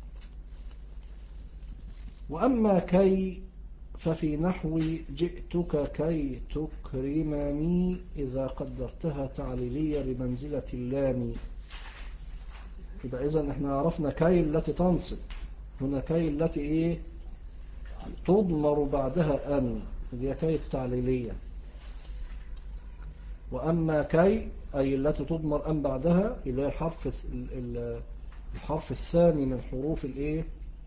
وأما كي ففي نحو جئتك كي تكرمني إذا قدرتها تعليلية بمنزلة اللام. يبقى إذن احنا عرفنا كي التي تنصب، هنا كي التي إيه تضمر بعدها أن، هي كي التعليلية. وأما كي أي التي تضمر أن بعدها إلى الحرف الحرف الثاني من حروف الإيه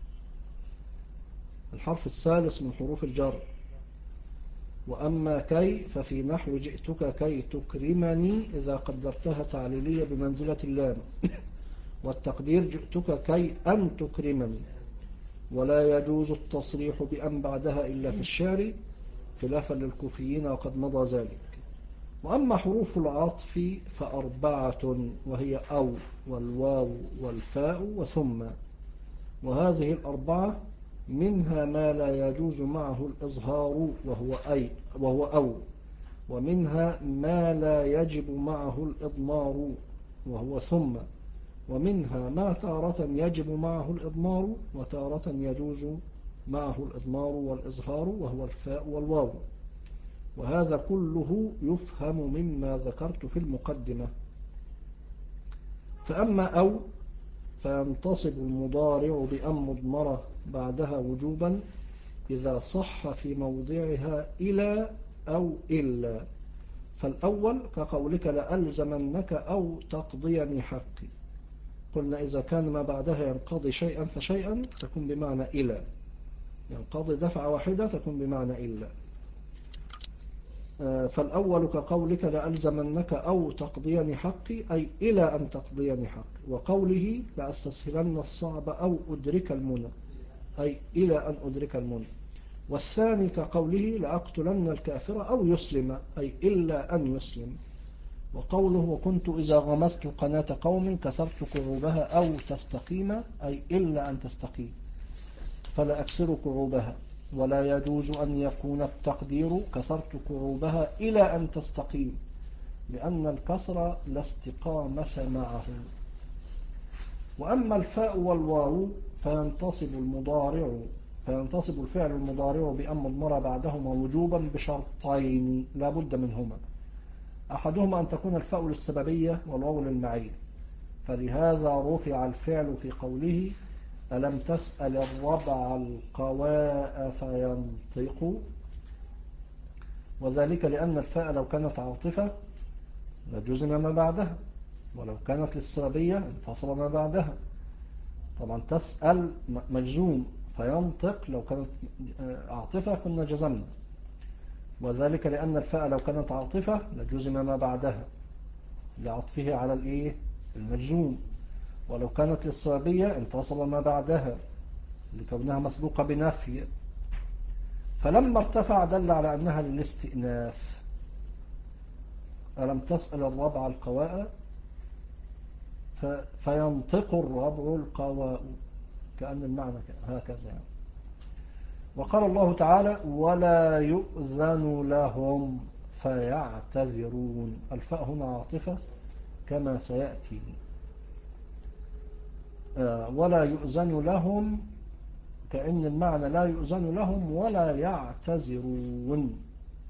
الحرف الثالث من حروف الجر. وأما كي ففي نحو جئتك كي تكرمني إذا قدرتها تعليلية بمنزلة اللام، والتقدير جئتك كي أن تكرمني، ولا يجوز التصريح بأن بعدها إلا في الشعر خلافا للكوفيين وقد مضى ذلك. وأما حروف العطف فأربعة وهي أو والواو والفاء وثم، وهذه الأربعة منها ما لا يجوز معه الإظهار وهو أي وهو أو، ومنها ما لا يجب معه الإضمار وهو ثم، ومنها ما تارة يجب معه الإضمار وتارة يجوز معه الإضمار والإظهار وهو الفاء والواو، وهذا كله يفهم مما ذكرت في المقدمة. فأما أو فينتصب المضارع بأن مضمرة بعدها وجوبا إذا صح في موضعها إلى أو إلا. فالأول كقولك لألزمنك أو تقضيني حقي، قلنا إذا كان ما بعدها ينقضي شيئا فشيئا تكون بمعنى إلى، ينقضي دفعة واحدة تكون بمعنى إلا. فالأول كقولك لألزمنك أو تقضيني حقي أي إلى أن تقضيني حقي، وقوله لأستسهلن الصعب أو أدرك المنى أي إلى أن أدرك المنى. والثاني كقوله لأقتلن الكافر أو يسلم أي إلا أن يسلم. وقوله وكنت إذا غمست قناة قوم كسرت كعوبها أو تستقيم أي إلا أن تستقيم فلا أكسر كعوبها. ولا يجوز أن يكون التقدير كسرت كعوبها إلى أن تستقيم، لأن الكسر لا استقامة معه. وأما الفاء والواو فينتصب المضارع فينتصب الفعل المضارع بأن مضمر بعدهما وجوبا بشرطين لا بد منهما. أحدهما أن تكون الفاء للسببية والواو للمعية، فلهذا رفع الفعل في قوله ألم تسأل الربع القواء فينطق، وذلك لأن الفاء لو كانت عاطفة لجزم ما بعدها، ولو كانت للسببية انفصل ما بعدها. طبعا تسأل مجزوم، فينطق لو كانت عاطفة كنا جزمنا، وذلك لأن الفاء لو كانت عاطفة لجزم ما بعدها لعطفه على الإيه المجزوم، ولو كانت للسببية انفصل ما بعدها لكونها مسبوقة بنفي، فلما ارتفع دل على أنها للاستئناف. ألم تسأل الربع القواء فينطق الربع القواء، كأن المعنى هكذا يعني. وقال الله تعالى ولا يؤذن لهم فيعتذرون، الفاء هنا عاطفة كما سيأتي. آه ولا يؤذن لهم كأن المعنى لا يؤذن لهم ولا يعتذرون،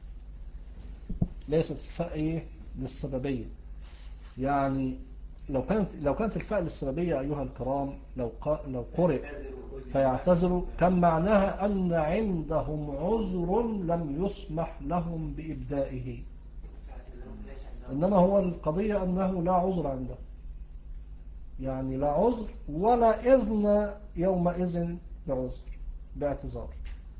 ليست الفاء إيه للسببية. يعني لو كانت لو كانت الفاء للسببية أيها الكرام، لو لو قرئ فيعتذروا كان معناها أن عندهم عذر لم يسمح لهم بإبدائه، إنما هو القضية أنه لا عذر عنده، يعني لا عذر ولا إذن يومئذ بعذر باعتذار.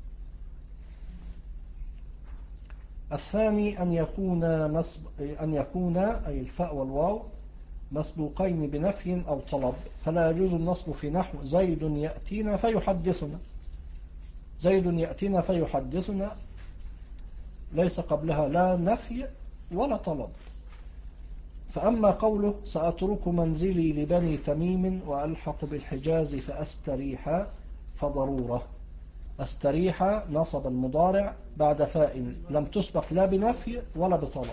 الثاني أن يكون مسب... أن يكون أي الفاء والواو مسبوقين بنفي أو طلب، فلا يجوز النصب في نحو زيد يأتينا فيحدثنا، زيد يأتينا فيحدثنا ليس قبلها لا نفي ولا طلب. فأما قوله سأترك منزلي لبني تميم وألحق بالحجاز فأستريح فضرورة، أستريح نصب المضارع بعد فاء لم تسبق لا بنفي ولا بطلب.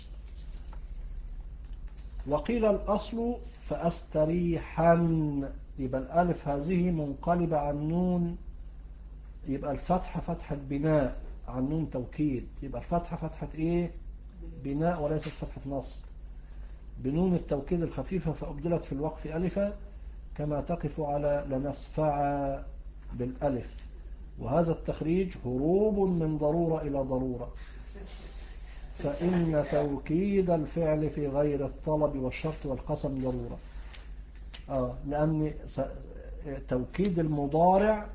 وقيل الأصل فأستريحا، يبقى الألف هذه منقلبة عن نون، يبقى الفتحة فتحة بناء عن نون توكيد، يبقى الفتحة فتحة إيه بناء وليست فتحة نصب، بنون التوكيد الخفيفة فأبدلت في الوقف ألفا كما تقف على لنسفع بالألف، وهذا التخريج هروب من ضرورة إلى ضرورة، فإن توكيد الفعل في غير الطلب والشرط والقسم ضرورة. آه لأن توكيد المضارع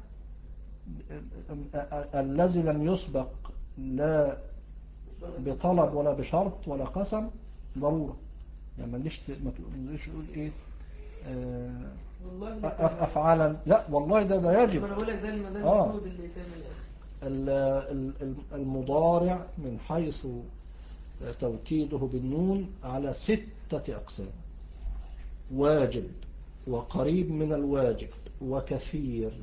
الذي لم يسبق لا بطلب ولا بشرط ولا قسم ضرورة، يعني ما ليش تقول ايه آه افعالا، لا والله ده ده يجب. انا بقول لك ده المدام آه. المفروض اللي تعمل المضارع من حيث توكيده بالنون على ستة أقسام: واجب وقريب من الواجب وكثير.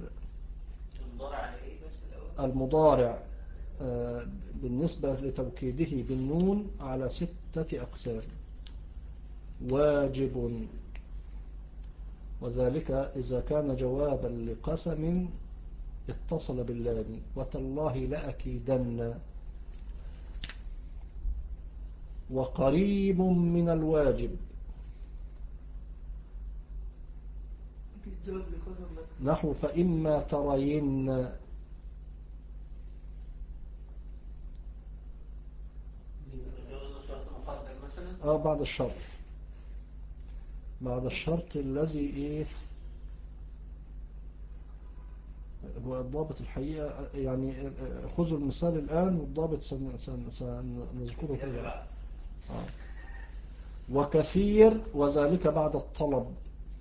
المضارع بالنسبة لتوكيده بالنون على ستة أقسام: واجب، وذلك إذا كان جوابا لقسم اتصل باللام وتالله لأكيدن. وقريب من الواجب نحو فإما ترين، اه بعد الشرط، بعد الشرط الذي ايه هو الضابط الحقيقة، يعني خذوا المثال الآن والضابط سنذكره فيه. آه. وكثير وذلك بعد الطلب،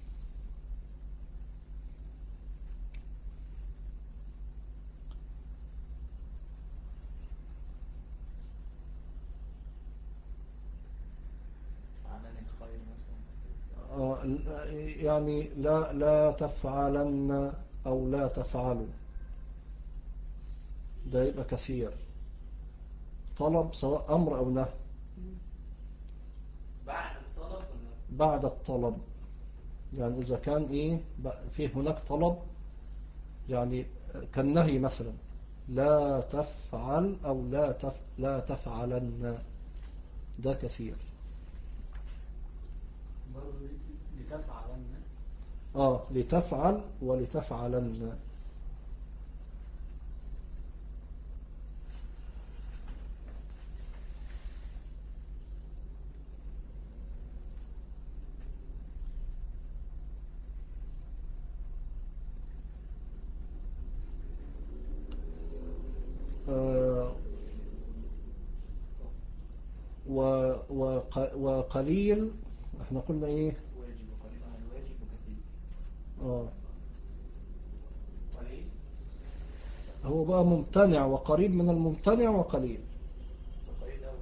آه يعني لا لا تفعلن أو لا تفعلوا، ده يبقى كثير. طلب سواء أمر أو نهي بعد الطلب بعد الطلب، يعني إذا كان إيه في هناك طلب، يعني كالنهي مثلا لا تفعل أو لا تف لا تفعلن، ده كثير. برضه لتفعلن. آه لتفعل ولتفعلن. آه و وق وقليل احنا قلنا ايه؟ واجب وقريب عن الواجب وكثير. اه قليل. هو بقى ممتنع وقريب من الممتنع وقليل. وقريب أول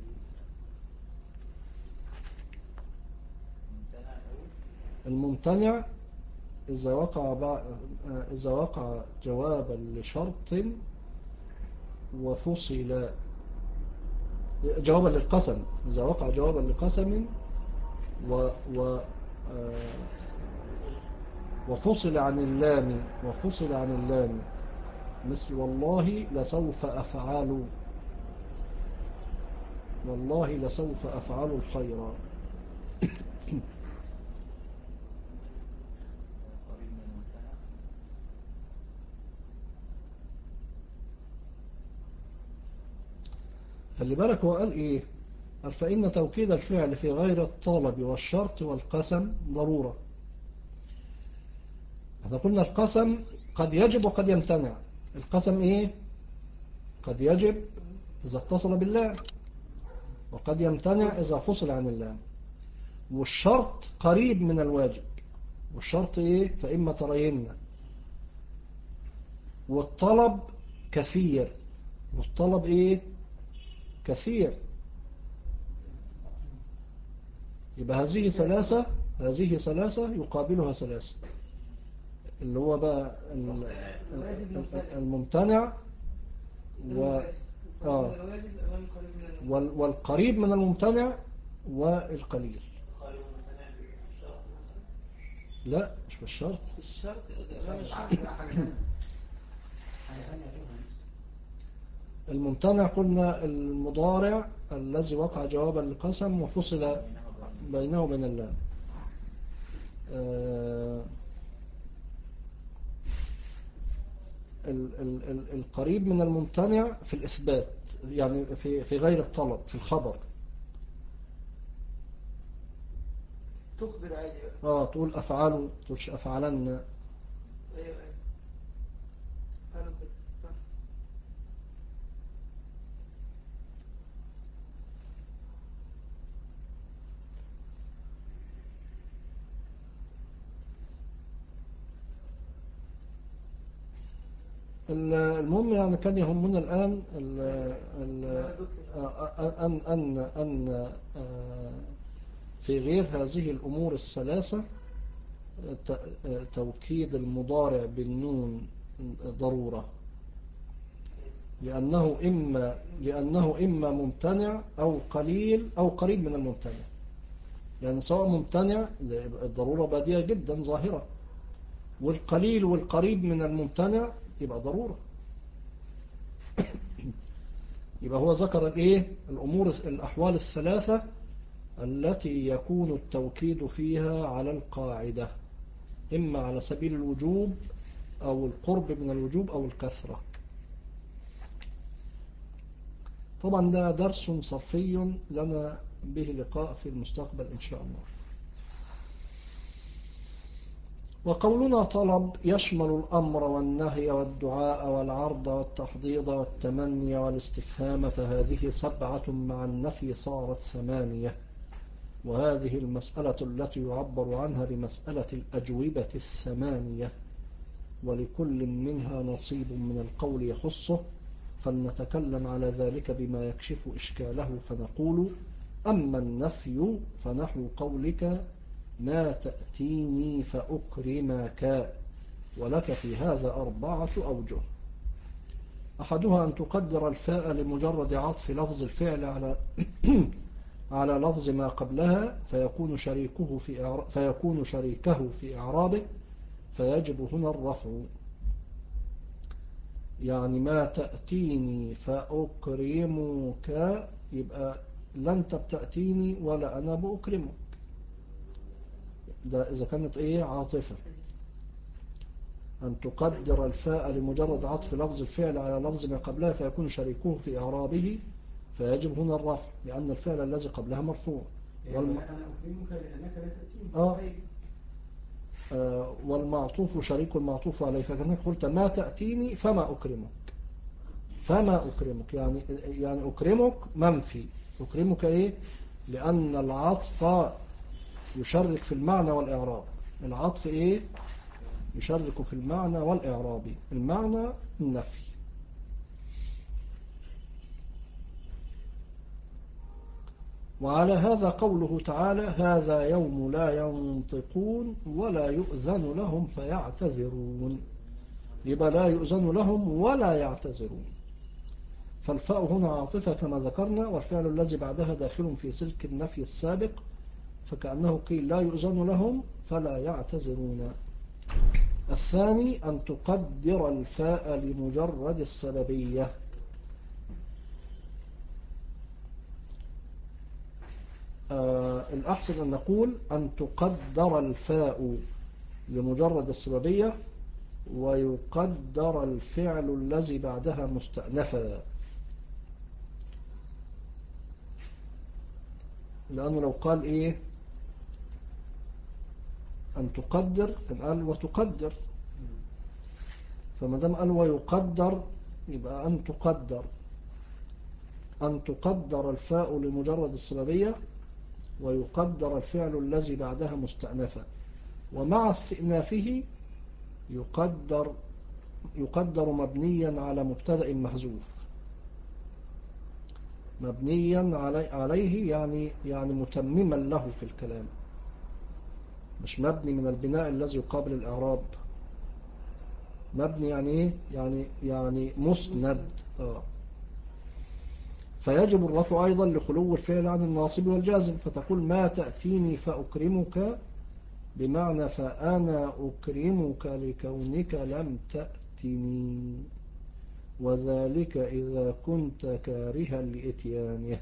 ممتنع الأول. الممتنع إذا وقع بع... إذا وقع جوابا لشرط وفصل، جوابا للقسم، إذا وقع جوابا لقسم و... و... آه... وفصل عن اللام، وفصل عن اللام مثل والله لسوف أفعل، والله لسوف أفعل الخير. قريب من الممتنع. خلي بالك هو قال إيه؟ قال فإن توكيد الفعل في غير الطلب والشرط والقسم ضرورة. احنا قلنا القسم قد يجب وقد يمتنع. القسم إيه؟ قد يجب إذا اتصل بالله، وقد يمتنع إذا فصل عن الله. والشرط قريب من الواجب، والشرط إيه؟ فإما ترين. والطلب كثير، والطلب إيه؟ كثير. يبقى هذه ثلاثة، هذه ثلاثة يقابلها ثلاثة، اللي هو بقى الممتنع و آه وال- والقريب من الممتنع والقليل. لا مش بالشرط. الشرط الممتنع قلنا المضارع الذي وقع جوابا للقسم وفصل بينه وبين الله. آه ال ال ال القريب من الممتنع في الإثبات، يعني في في غير الطلب، في الخبر. تخبر عادي بقى. اه تقول أفعله، تقولش أفعلن. ايوه ايوه حلو كده صح. المهم يعني كان يهمنا الآن ال ال أن أن أن في غير هذه الأمور الثلاثة توكيد المضارع بالنون ضرورة، لأنه إما لأنه إما ممتنع أو قليل أو قريب من الممتنع. يعني سواء ممتنع الضرورة بادية جدا ظاهرة، والقليل والقريب من الممتنع يبقى ضرورة. يبقى هو ذكر الايه الأمور الأحوال الثلاثة التي يكون التوكيد فيها على القاعدة، إما على سبيل الوجوب أو القرب من الوجوب أو الكثرة. طبعا ده درس صرفي لنا به لقاء في المستقبل إن شاء الله. وقولنا طلب يشمل الأمر والنهي والدعاء والعرض والتحضيض والتمني والاستفهام، فهذه سبعة مع النفي صارت ثمانية. وهذه المسألة التي يعبر عنها بمسألة الأجوبة الثمانية، ولكل منها نصيب من القول يخصه، فلنتكلم على ذلك بما يكشف إشكاله. فنقول أما النفي فنحو قولك ما تأتيني فأكرمك، ولك في هذا أربعة أوجه. أحدها أن تقدر الفاء لمجرد عطف لفظ الفعل على على لفظ ما قبلها، فيكون شريكه في إعراب فيكون شريكه في إعرابه، فيجب هنا الرفع. يعني ما تأتيني فأكرمك، يبقى لا أنت بتأتيني ولا أنا بأكرمك. ده إذا كانت إيه عاطفة. أن تقدر الفاء لمجرد عطف لفظ الفعل على لفظ ما قبلها فيكون شريكه في إعرابه، فيجب هنا الرفع لأن الفعل الذي قبلها مرفوع. والم... أنا أكرمك لأنك لا تأتيني. آه. آه والمعطوف شريك المعطوف عليه، فكأنك قلت ما تأتيني فما أكرمك، فما أكرمك يعني يعني أكرمك منفي. أكرمك إيه؟ لأن العطف يشرك في المعنى والإعراب. العطف إيه؟ يشرك في المعنى والإعراب. المعنى النفي. وعلى هذا قوله تعالى هذا يوم لا ينطقون ولا يؤذن لهم فيعتذرون. يبقى لا يؤذن لهم ولا يعتذرون. فالفاء هنا عاطفة كما ذكرنا، والفعل الذي بعدها داخل في سلك النفي السابق، فكأنه قيل لا يؤذن لهم فلا يعتذرون. الثاني أن تقدر الفاء لمجرد السببية. آه الأحسن أن نقول أن تقدر الفاء لمجرد السببية ويقدر الفعل الذي بعدها مستأنفا، لأنه لو قال إيه أن تقدر كان قال وتقدر، فما دام قال ويقدر يبقى أن تقدر. أن تقدر الفاء لمجرد السببية ويقدر الفعل الذي بعدها مستأنفا، ومع استئنافه يقدر يقدر مبنيا على مبتدأ محذوف. مبنيا عليه يعني يعني متمما له في الكلام، مش مبني من البناء الذي يقابل الإعراب. مبني يعني ايه؟ يعني يعني مسند. آه. فيجب الرفع أيضا لخلو الفعل عن الناصب والجازم، فتقول ما تأتيني فأكرمك بمعنى فأنا أكرمك لكونك لم تأتني، وذلك إذا كنت كارها لإتيانه.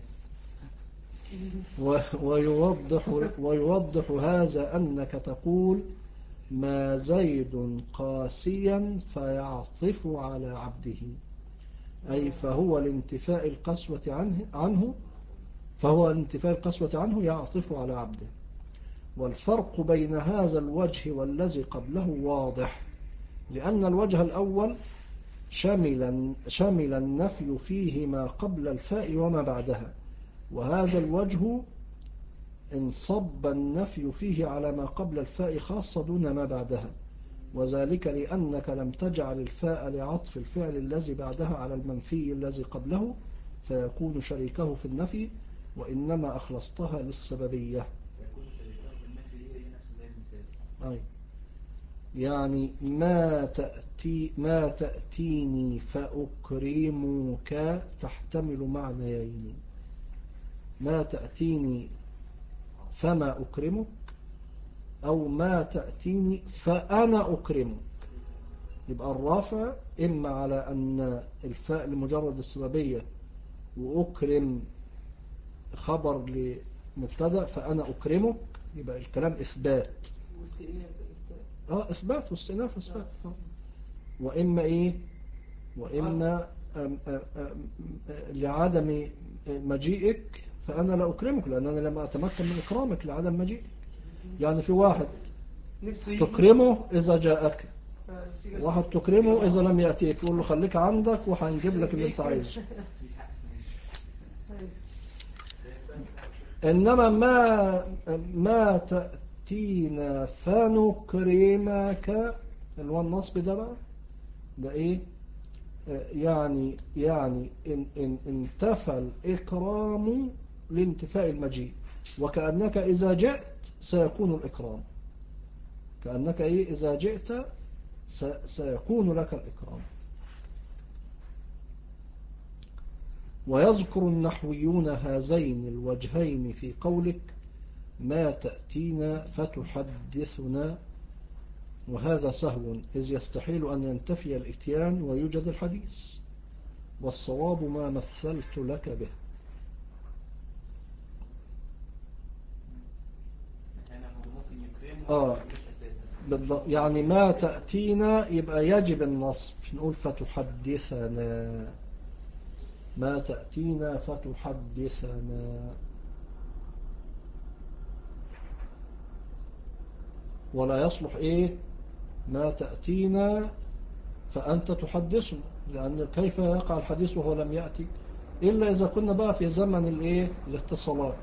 ويوضح, ويوضح هذا أنك تقول ما زيد قاسيا فيعطف على عبده، أي فهو الانتفاء القسوة عنه, عنه فهو الانتفاء القسوة عنه يعطف على عبده. والفرق بين هذا الوجه والذي قبله واضح، لأن الوجه الأول شمل, شمل النفي فيه ما قبل الفاء وما بعدها، وهذا الوجه انصب النفي فيه على ما قبل الفاء خاصة دون ما بعدها، وذلك لأنك لم تجعل الفاء لعطف الفعل الذي بعدها على المنفي الذي قبله فيكون شريكه في النفي، وإنما أخلصتها للسببية. أي يعني ما تأتي ما تأتيني فأكرمك تحتمل معنيين: ما تأتيني فما أكرمك، أو ما تأتيني فأنا أكرمك. يبقى الرافع إما على أن الفاء لمجرد السببية وأكرم خبر لمبتدأ فأنا أكرمك، يبقى الكلام إثبات. اه إثبات واستئناف إثبات. وإما إيه وإما أم أم أم لعدم مجيئك فأنا لا أكرمك لأنني لم أتمكن من إكرامك لعدم مجيئك. يعني في واحد تكرمه إذا جاءك، واحد تكرمه إذا لم يأتيك، يقول له خليك عندك وهنجيب لك اللي انت عايزه. إنما ما ما تأتينا فنكرمك اللي هو النصب ده بقى ده إيه؟ يعني يعني إن إن انتفى الإكرام لانتفاء المجيء، وكأنك إذا جئت سيكون الإكرام، كأنك إيه إذا جئت سيكون لك الإكرام. ويذكر النحويون هذين الوجهين في قولك ما تأتينا فتحدثنا وهذا سهو إذ يستحيل أن ينتفي الإتيان ويوجد الحديث، والصواب ما مثلت لك به. آه بالضبط، يعني ما تأتينا يبقى يجب النصب، نقول فتحدثنا، ما تأتينا فتحدثنا، ولا يصلح إيه ما تأتينا فأنت تحدثنا، لأن كيف يقع الحديث وهو لم يأتي إلا إذا كنا بقى في زمن الإيه الاتصالات.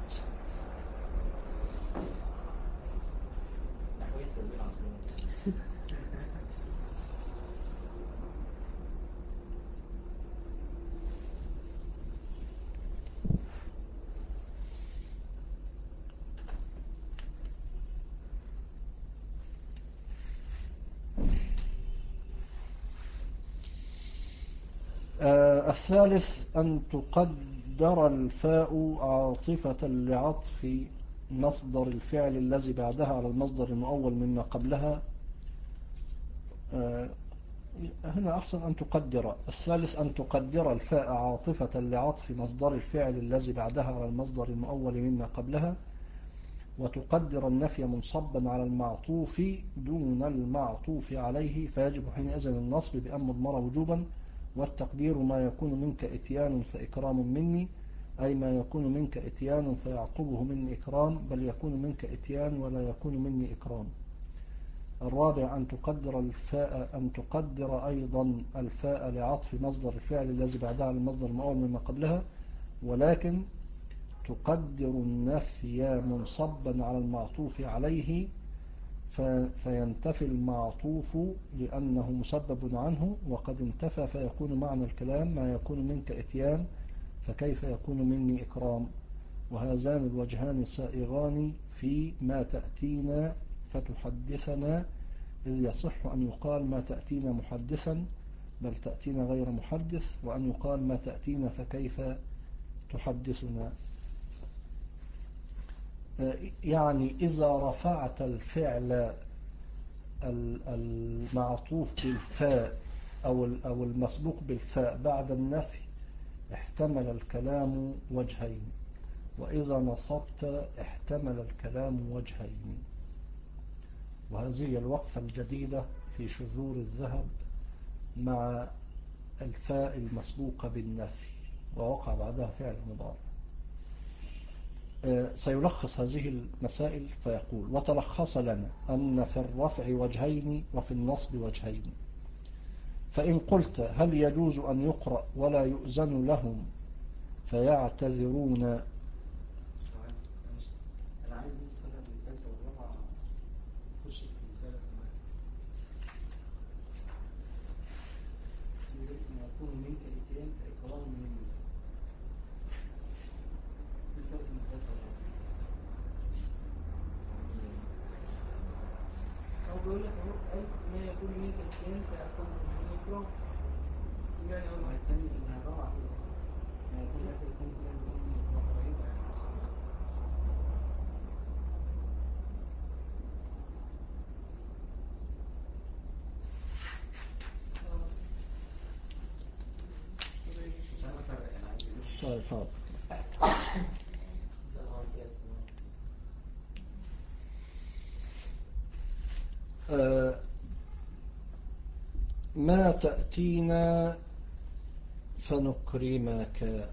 آه الثالث أن تقدر الفاء عاطفة لعطف مصدر الفعل الذي بعدها على المصدر المؤول مما قبلها. آه هنا أحسن أن تقدر. الثالث أن تقدر الفاء عاطفة لعطف مصدر الفعل الذي بعدها على المصدر المؤول مما قبلها، وتقدر النفي منصبا على المعطوف دون المعطوف عليه، فيجب حينئذ النصب بأن مضمر وجوبا، والتقدير ما يكون منك إتيان فإكرام مني، أي ما يكون منك إتيان فيعقبه مني إكرام، بل يكون منك إتيان ولا يكون مني إكرام. الرابع أن تقدر الفاء أن تقدر أيضا الفاء لعطف مصدر الفعل الذي بعدها على المصدر المؤول مما قبلها، ولكن تقدر النفي منصبا على المعطوف عليه، فينتفي المعطوف لأنه مسبب عنه، وقد انتفى فيكون معنى الكلام ما يكون منك إتيان فكيف يكون مني إكرام. وهذان الوجهان سائغان في ما تأتينا فتحدثنا، إذ يصح أن يقال ما تأتينا محدثا بل تأتينا غير محدث، وأن يقال ما تأتينا فكيف تحدثنا. يعني إذا رفعت الفعل المعطوف بالفاء أو أو المسبوق بالفاء بعد النفي احتمل الكلام وجهين، وإذا نصبت احتمل الكلام وجهين. وهذه الوقفة الجديدة في شذور الذهب مع الفاء المسبوقة بالنفي ووقع بعدها فعل مضارع. سيلخص هذه المسائل فيقول: وتلخص لنا أن في الرفع وجهين وفي النصب وجهين. فإن قلت هل يجوز أن يقرأ ولا يؤذن لهم فيعتذرون. أنا عايز بس أخليها في الثالثة والرابعة تخش في المسألة كمان. ما يكون منك إتيان فإكرام مني. الفرق من الثالثة والرابعة. أو بيقول لك أهو أي ما يكون منك إتيان فيعقبه مني إكرام. يعني أول ما الثاني إنها الرابعة كده. ما يكون منك إتيان فيعقبه مني إكرام رهيبة يعني. مش عارف أفرق يعني عايز طيب حاضر. آه ما تأتينا فنكرمك.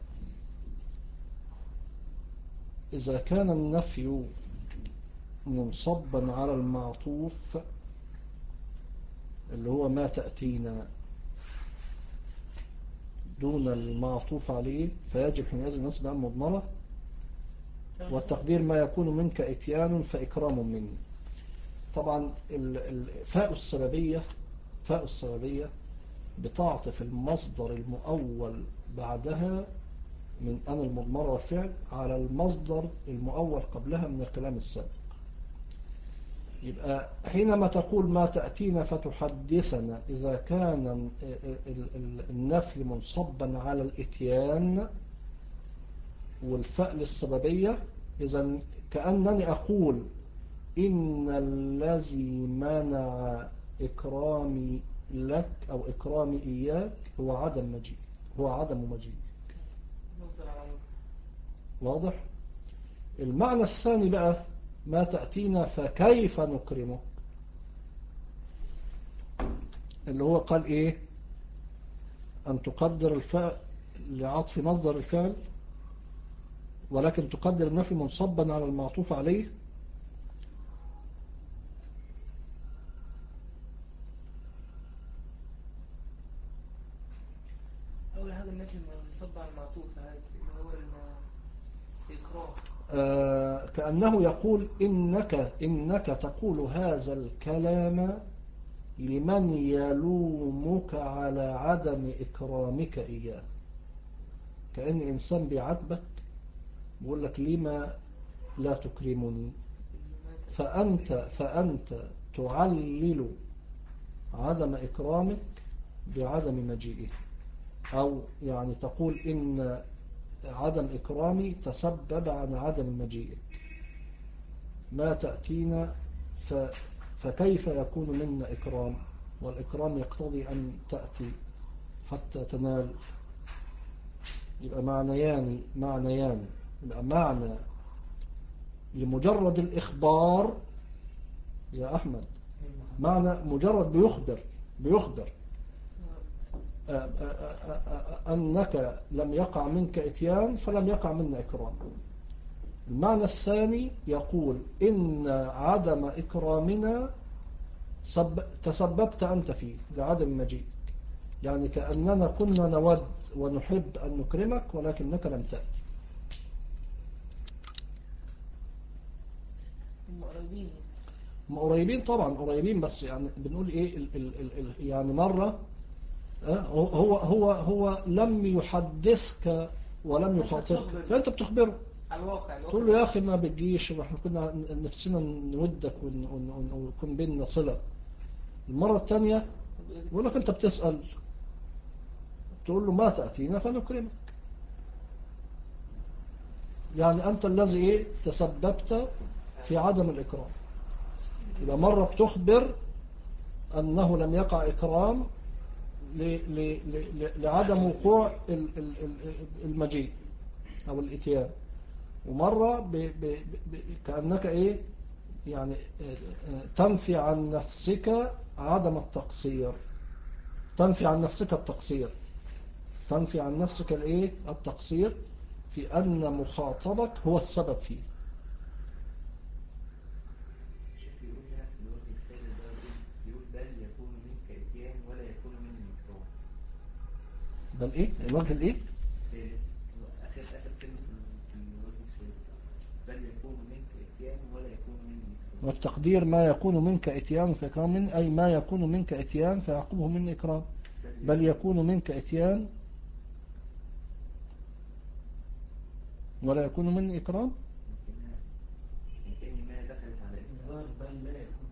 إذا كان النفي منصبا على المعطوف اللي هو ما تأتينا دون المعطوف عليه فيجب حينئذ نصب عن مضمرة، والتقدير ما يكون منك إتيان فإكرام مني. طبعا الفاء السببية فاء السببية بتعطف المصدر المؤول بعدها من أن المضمرة والفعل على المصدر المؤول قبلها من الكلام السابق. يبقى حينما تقول ما تأتينا فتحدثنا، إذا كان النفي منصبا على الإتيان والفاء للسببية، إذن كأنني أقول إن الذي منع إكرامي لك أو إكرامي إياك هو عدم مجيء، هو عدم مجيء. مصدر على مصدر. واضح؟ المعنى الثاني بقى ما تأتينا فكيف نكرمك، اللي هو قال إيه؟ أن تقدر الفعل لعطف مصدر الفعل، ولكن تقدر النفي منصبا على المعطوف عليه. أول حاجة النفي منصب على المعطوف هذا اللي هو الإكراه. آه كأنه يقول إنك, إنك تقول هذا الكلام لمن يلومك على عدم إكرامك إياه. كأن إنسان بيعاتبك بيقول لك لما لا تكرمني، فأنت, فأنت تعلل عدم إكرامك بعدم مجيئه، أو يعني تقول إن عدم إكرامي تسبب عن عدم مجيئك. ما تأتينا ف فكيف يكون منا إكرام، والإكرام يقتضي أن تأتي حتى تنال. يبقى معنيان معنيان يبقى معنى لمجرد الإخبار يا أحمد، معنى مجرد بيخبر بيخبر أنك لم يقع منك إتيان فلم يقع منا إكرام. المعنى الثاني يقول إن عدم إكرامنا تسببت أنت فيه لعدم مجيئك، يعني كأننا كنا نود ونحب أن نكرمك ولكنك لم تأتي. هم قريبين هم قريبين طبعا قريبين، بس يعني بنقول إيه ال ال ال ال يعني مرة هو هو هو لم يحدثك ولم يخاطبك، فأنت بتخبره على الواقع. تقول له يا أخي ما بتجيش، واحنا كنا نفسنا نودك ويكون بيننا صلة. المرة الثانية يقول لك أنت بتسأل، تقول له ما تأتينا فنكرمك. يعني أنت الذي إيه تسببت في عدم الإكرام. يبقى مرة بتخبر أنه لم يقع إكرام لعدم وقوع المجيء أو الإتيان، ومرة ب ب ب كأنك إيه يعني تنفي عن نفسك عدم التقصير، تنفي عن نفسك التقصير تنفي عن نفسك الإيه التقصير في أن مخاطبك هو السبب فيه. شوف يقول هنا في الوجه الثالث ده يقول بل يكون منك إتيان ولا يكون مني إكرام. بل إيه الوجه الإيه الثالث آخر آخر كلمة في الوجه الثالث بل يكون منك إتيان ولا يكون مني إكرام. والتقدير ما يكون منك إتيان فإكرام من، أي ما يكون منك إتيان فيعقبه من إكرام. بل يكون منك إتيان ولا يكون مني إكرام. يمكن ما دخلت على الظاهر بل لا يكون.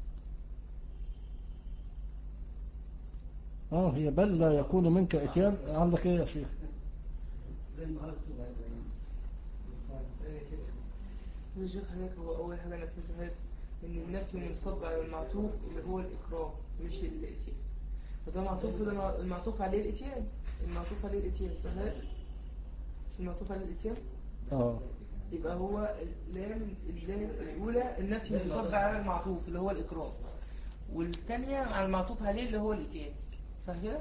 آه هي بل لا يكون منك إتيان. عندك إيه يا شيخ؟ زي ما قلت بقى زي بالظبط كده. الشيخ حضرتك هو أول حاجة أنا فهمتها إن النفي منصب على المعطوف اللي هو الإكرام مش الإتيان. فده معطوف وده المعطوف عليه الإتيان. المعطوف عليه الإتيان صحيح؟ مش المعطوف عليه الإتيان؟ آه يبقى هو اللام اللام الأولى النفي منصب على المعطوف اللي هو الإكرام، والثانية على المعطوف عليه اللي هو الإتيان. صح كده؟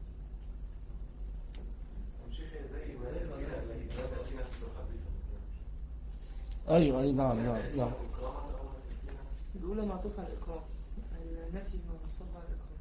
أيوة أي نعم نعم نعم. الأولى معطوف على الإكرام، النفي منصب على الإكرام.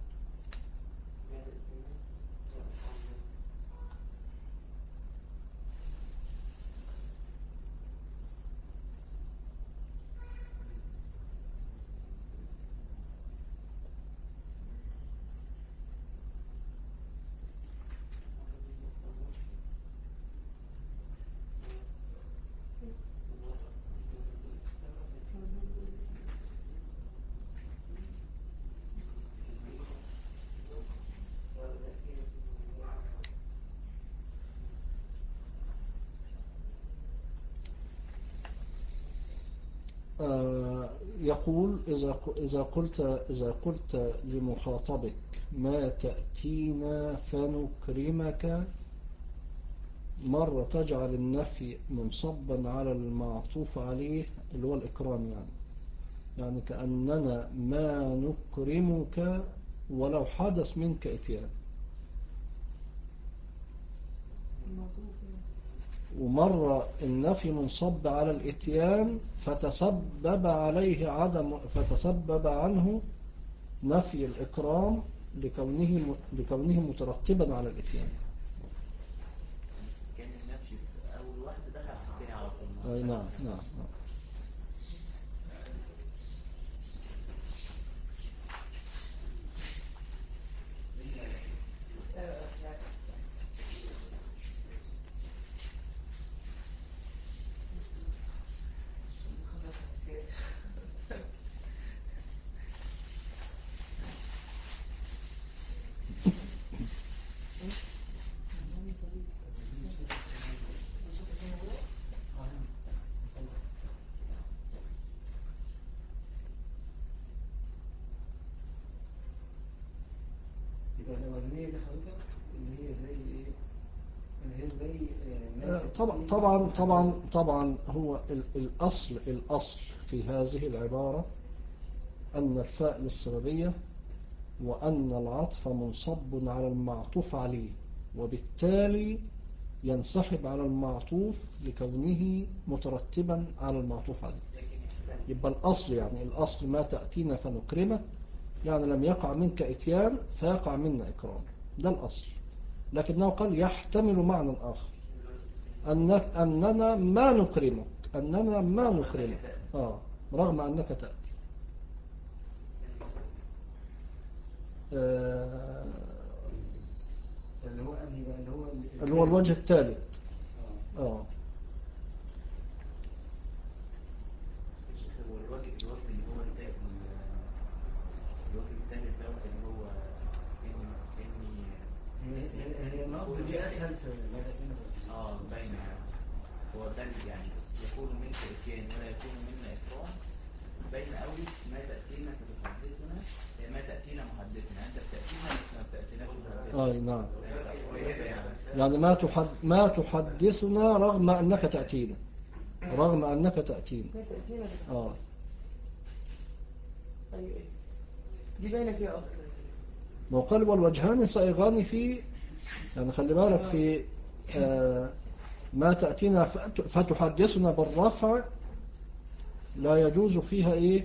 آه يقول إذا إذا قلت إذا قلت لمخاطبك ما تأتينا فنكرمك، مرة تجعل النفي منصبا على المعطوف عليه اللي هو الإكرام، يعني يعني كأننا ما نكرمك ولو حدث منك إتيان، ومرة النفي منصب على الإتيان فتسبب عليه عدم فتسبب عنه نفي الإكرام لكونه لكونه مترتبا على الإتيان. كان النفي في أول واحدة دخل في الثاني على طول. أي نعم نعم, نعم. يبقى الأولانية دي حضرتك اللي هي زي إيه؟ اللي هي زي آه، ما طبعا تأتينا طبعا في طبعا حديث. طبعا هو ال- الأصل الأصل في هذه العبارة أن الفاء للسببية، وأن العطف منصب على المعطوف عليه، وبالتالي ينسحب على المعطوف لكونه مترتبا على المعطوف عليه. يبقى الأصل يعني الأصل ما تأتينا فنكرمك، يعني لم يقع منك إتيان فيقع منا إكرام، ده الأصل. لكنه قال يحتمل معنى آخر، أنك أننا ما نكرمك، أننا ما نكرمك آه رغم أنك تأتي. آه اللي هو أنهي بقى اللي هو اللي هو الوجه الثالث. آه هو الوجه الوجه اللي هو الثالث، الوجه الثالث دوت اللي هو كأني كأني هي هي- هي النصب دي أسهل في ما تأتينا في اه باين يعني. هو ده اللي يعني يكون منك اتيان ولا يكون منا اكرام، باين قوي. ما تأتينا فتحدثنا، ما تأتينا محدثنا، انت بتأتينا بس ما بتأتيناش محدثنا. آه نعم. قريبة يعني. يعني ما تحد ما تحدثنا رغم أنك تأتينا، رغم أنك تأتينا. ما تأتينا بتحدث. آه أيوة أيوة. دي باينة فيها أكتر. وقال والوجهان صائغان في، يعني خلي بالك في آه ما تأتينا فت- فتحدثنا بالرفع لا يجوز فيها إيه،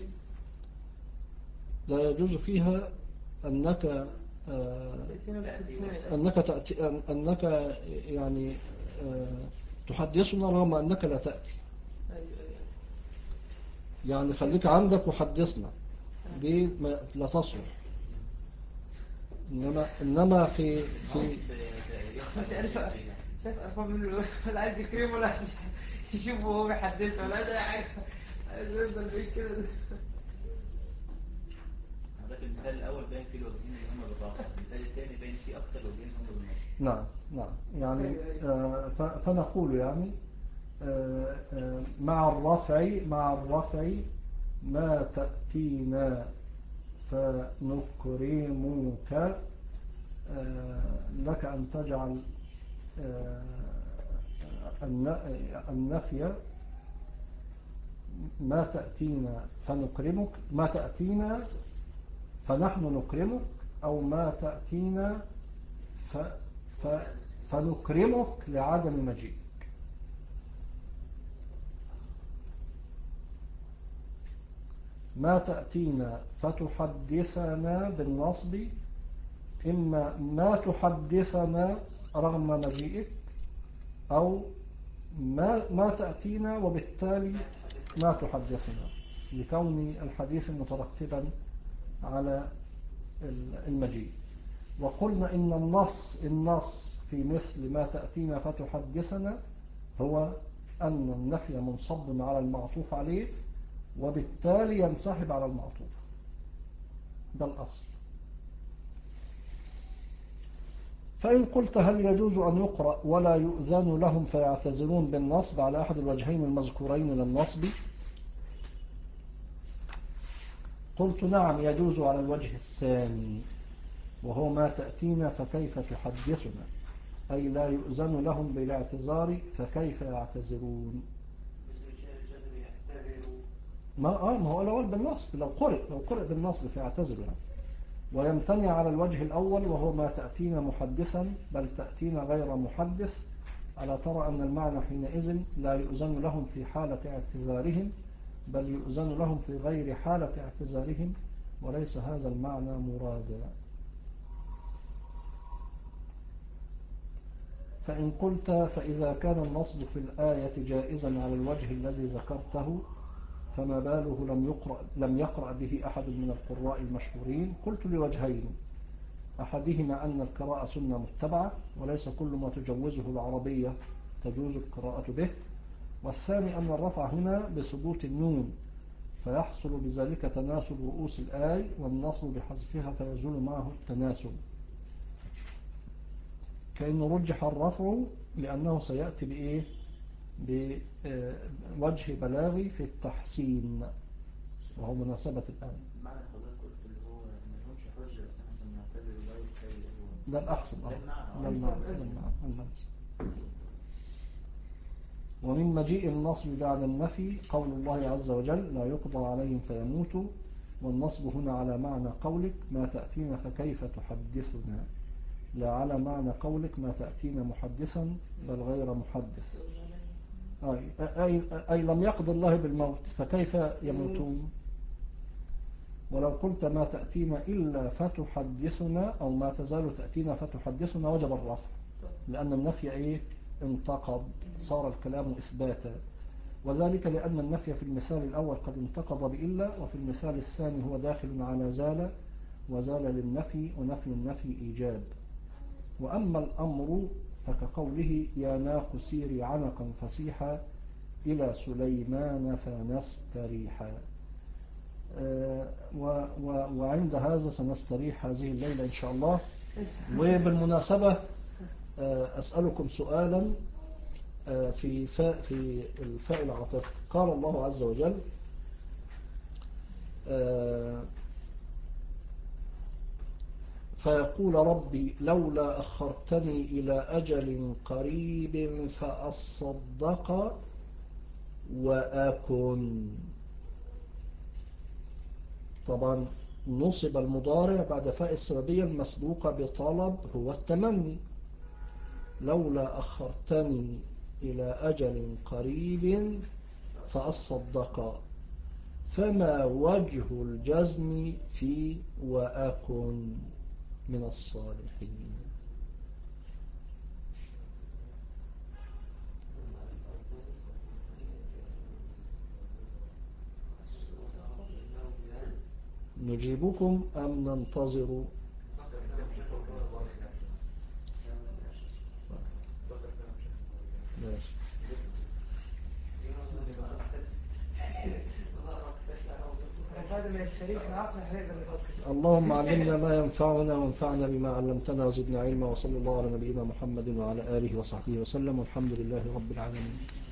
لا يجوز فيها أنك آه تأتينا بتحدثنا. أنك تأتي أنك يعني آه تحدثنا رغم أنك لا تأتي، أيوة أيوة. يعني خليك عندك وحدثنا، دي ما- لا تصلح. إنما إنما في في مش عارف شايف ألفاظ منه ولا عايز يكرمه ولا عايز يشوفه وهو بيحدثه ولا عايز أي حاجة، عايز يفضل بيه كده. هذاك المثال الأول باين فيه الوجهين اللي هم بالرفع، المثال الثاني باين فيه أكتر الوجهين هم بالنصب. نعم نعم يعني آه ف- فنقول يعني آه آه مع الرفع مع الرفع ما تأتينا فنكرمك، آه لك أن تجعل آه الن- النفي ما تأتينا فنكرمك، ما تأتينا فنحن نكرمك، أو ما تأتينا ف ف فنكرمك لعدم مجيئك. ما تأتينا فتحدثنا بالنصب، إما ما تحدثنا رغم مجيئك، أو ما, ما تأتينا وبالتالي ما تحدثنا لكون الحديث مترتبا على المجيء. وقلنا إن النص النص في مثل ما تأتينا فتحدثنا هو أن النفي منصب على المعطوف عليه، وبالتالي ينسحب على المعطوف، ده الأصل. فإن قلت هل يجوز أن يقرأ ولا يؤذن لهم فيعتذرون بالنصب على أحد الوجهين المذكورين للنصب، قلت نعم يجوز على الوجه الثاني وهو ما تأتينا فكيف تحدثنا، أي لا يؤذن لهم بالاعتذار فكيف يعتذرون. ما آه ما هو الأول بالنصب، لو قرئ لو قرئ بالنصب فيعتذر يعني. ويمتنع على الوجه الأول وهو ما تأتينا محدثا بل تأتينا غير محدث. ألا ترى أن المعنى حينئذ لا يؤذن لهم في حالة اعتذارهم بل يؤذن لهم في غير حالة اعتذارهم، وليس هذا المعنى مرادا. فإن قلت فإذا كان النصب في الآية جائزا على الوجه الذي ذكرته فما باله لم يقرأ, لم يقرأ به أحد من القراء المشهورين؟ قلت لوجهين، أحدهما أن القراءة سنة متبعة وليس كل ما تجوزه العربية تجوز القراءة به، والثاني أن الرفع هنا بثبوت النون فيحصل بذلك تناسب رؤوس الآي، والنصب بحذفها فيزول معه التناسب، كأنه رجح الرفع لأنه سيأتي بإيه؟ بوجه بلاغي في التحسين وهو مناسبة الآن. معنى حضرتك قلت اللي هو ما لهمش حجة بس احنا بنعتبر الغير خير هو ده الأحسن. ده المعنى. ده المعنى. ده المعنى. ومن مجيء النصب بعد النفي قول الله عز وجل لا يقضى عليهم فيموتوا، والنصب هنا على معنى قولك ما تأتينا فكيف تحدثنا، لا على معنى قولك ما تأتينا محدثا بل غير محدث. أي, أي, أي لم يقضي الله بالموت فكيف يموتون. ولو قلت ما تأتينا إلا فتحدثنا أو ما تزال تأتينا فتحدثنا وجب الرفع، لأن النفي إيه؟ انتقض، صار الكلام إثباتا، وذلك لأن النفي في المثال الأول قد انتقض بإلا، وفي المثال الثاني هو داخل على زال، وزال للنفي ونفي النفي إيجاب. وأما الأمر فكقوله يا ناق سيري عنقا فسيحا إلى سليمان فنستريحا. أه و و وعند هذا سنستريح هذه الليلة إن شاء الله. وبالمناسبة أه أسألكم سؤالا أه في فاء في الفاء العاطفة. قال الله عز وجل أه فيقول ربي لولا أخرتني إلى أجل قريب فأصدق وأكن. طبعا نصب المضارع بعد فاء السببية المسبوقة بطلب هو التمني، لولا أخرتني إلى أجل قريب فأصدق، فما وجه الجزم في وأكن من الصالحين؟ نجيبكم أم ننتظر؟ ماشي. اللهم علمنا ما ينفعنا وانفعنا بما علمتنا وزدنا علما، وصلى الله على نبينا محمد وعلى آله وصحبه وسلم، والحمد لله رب العالمين.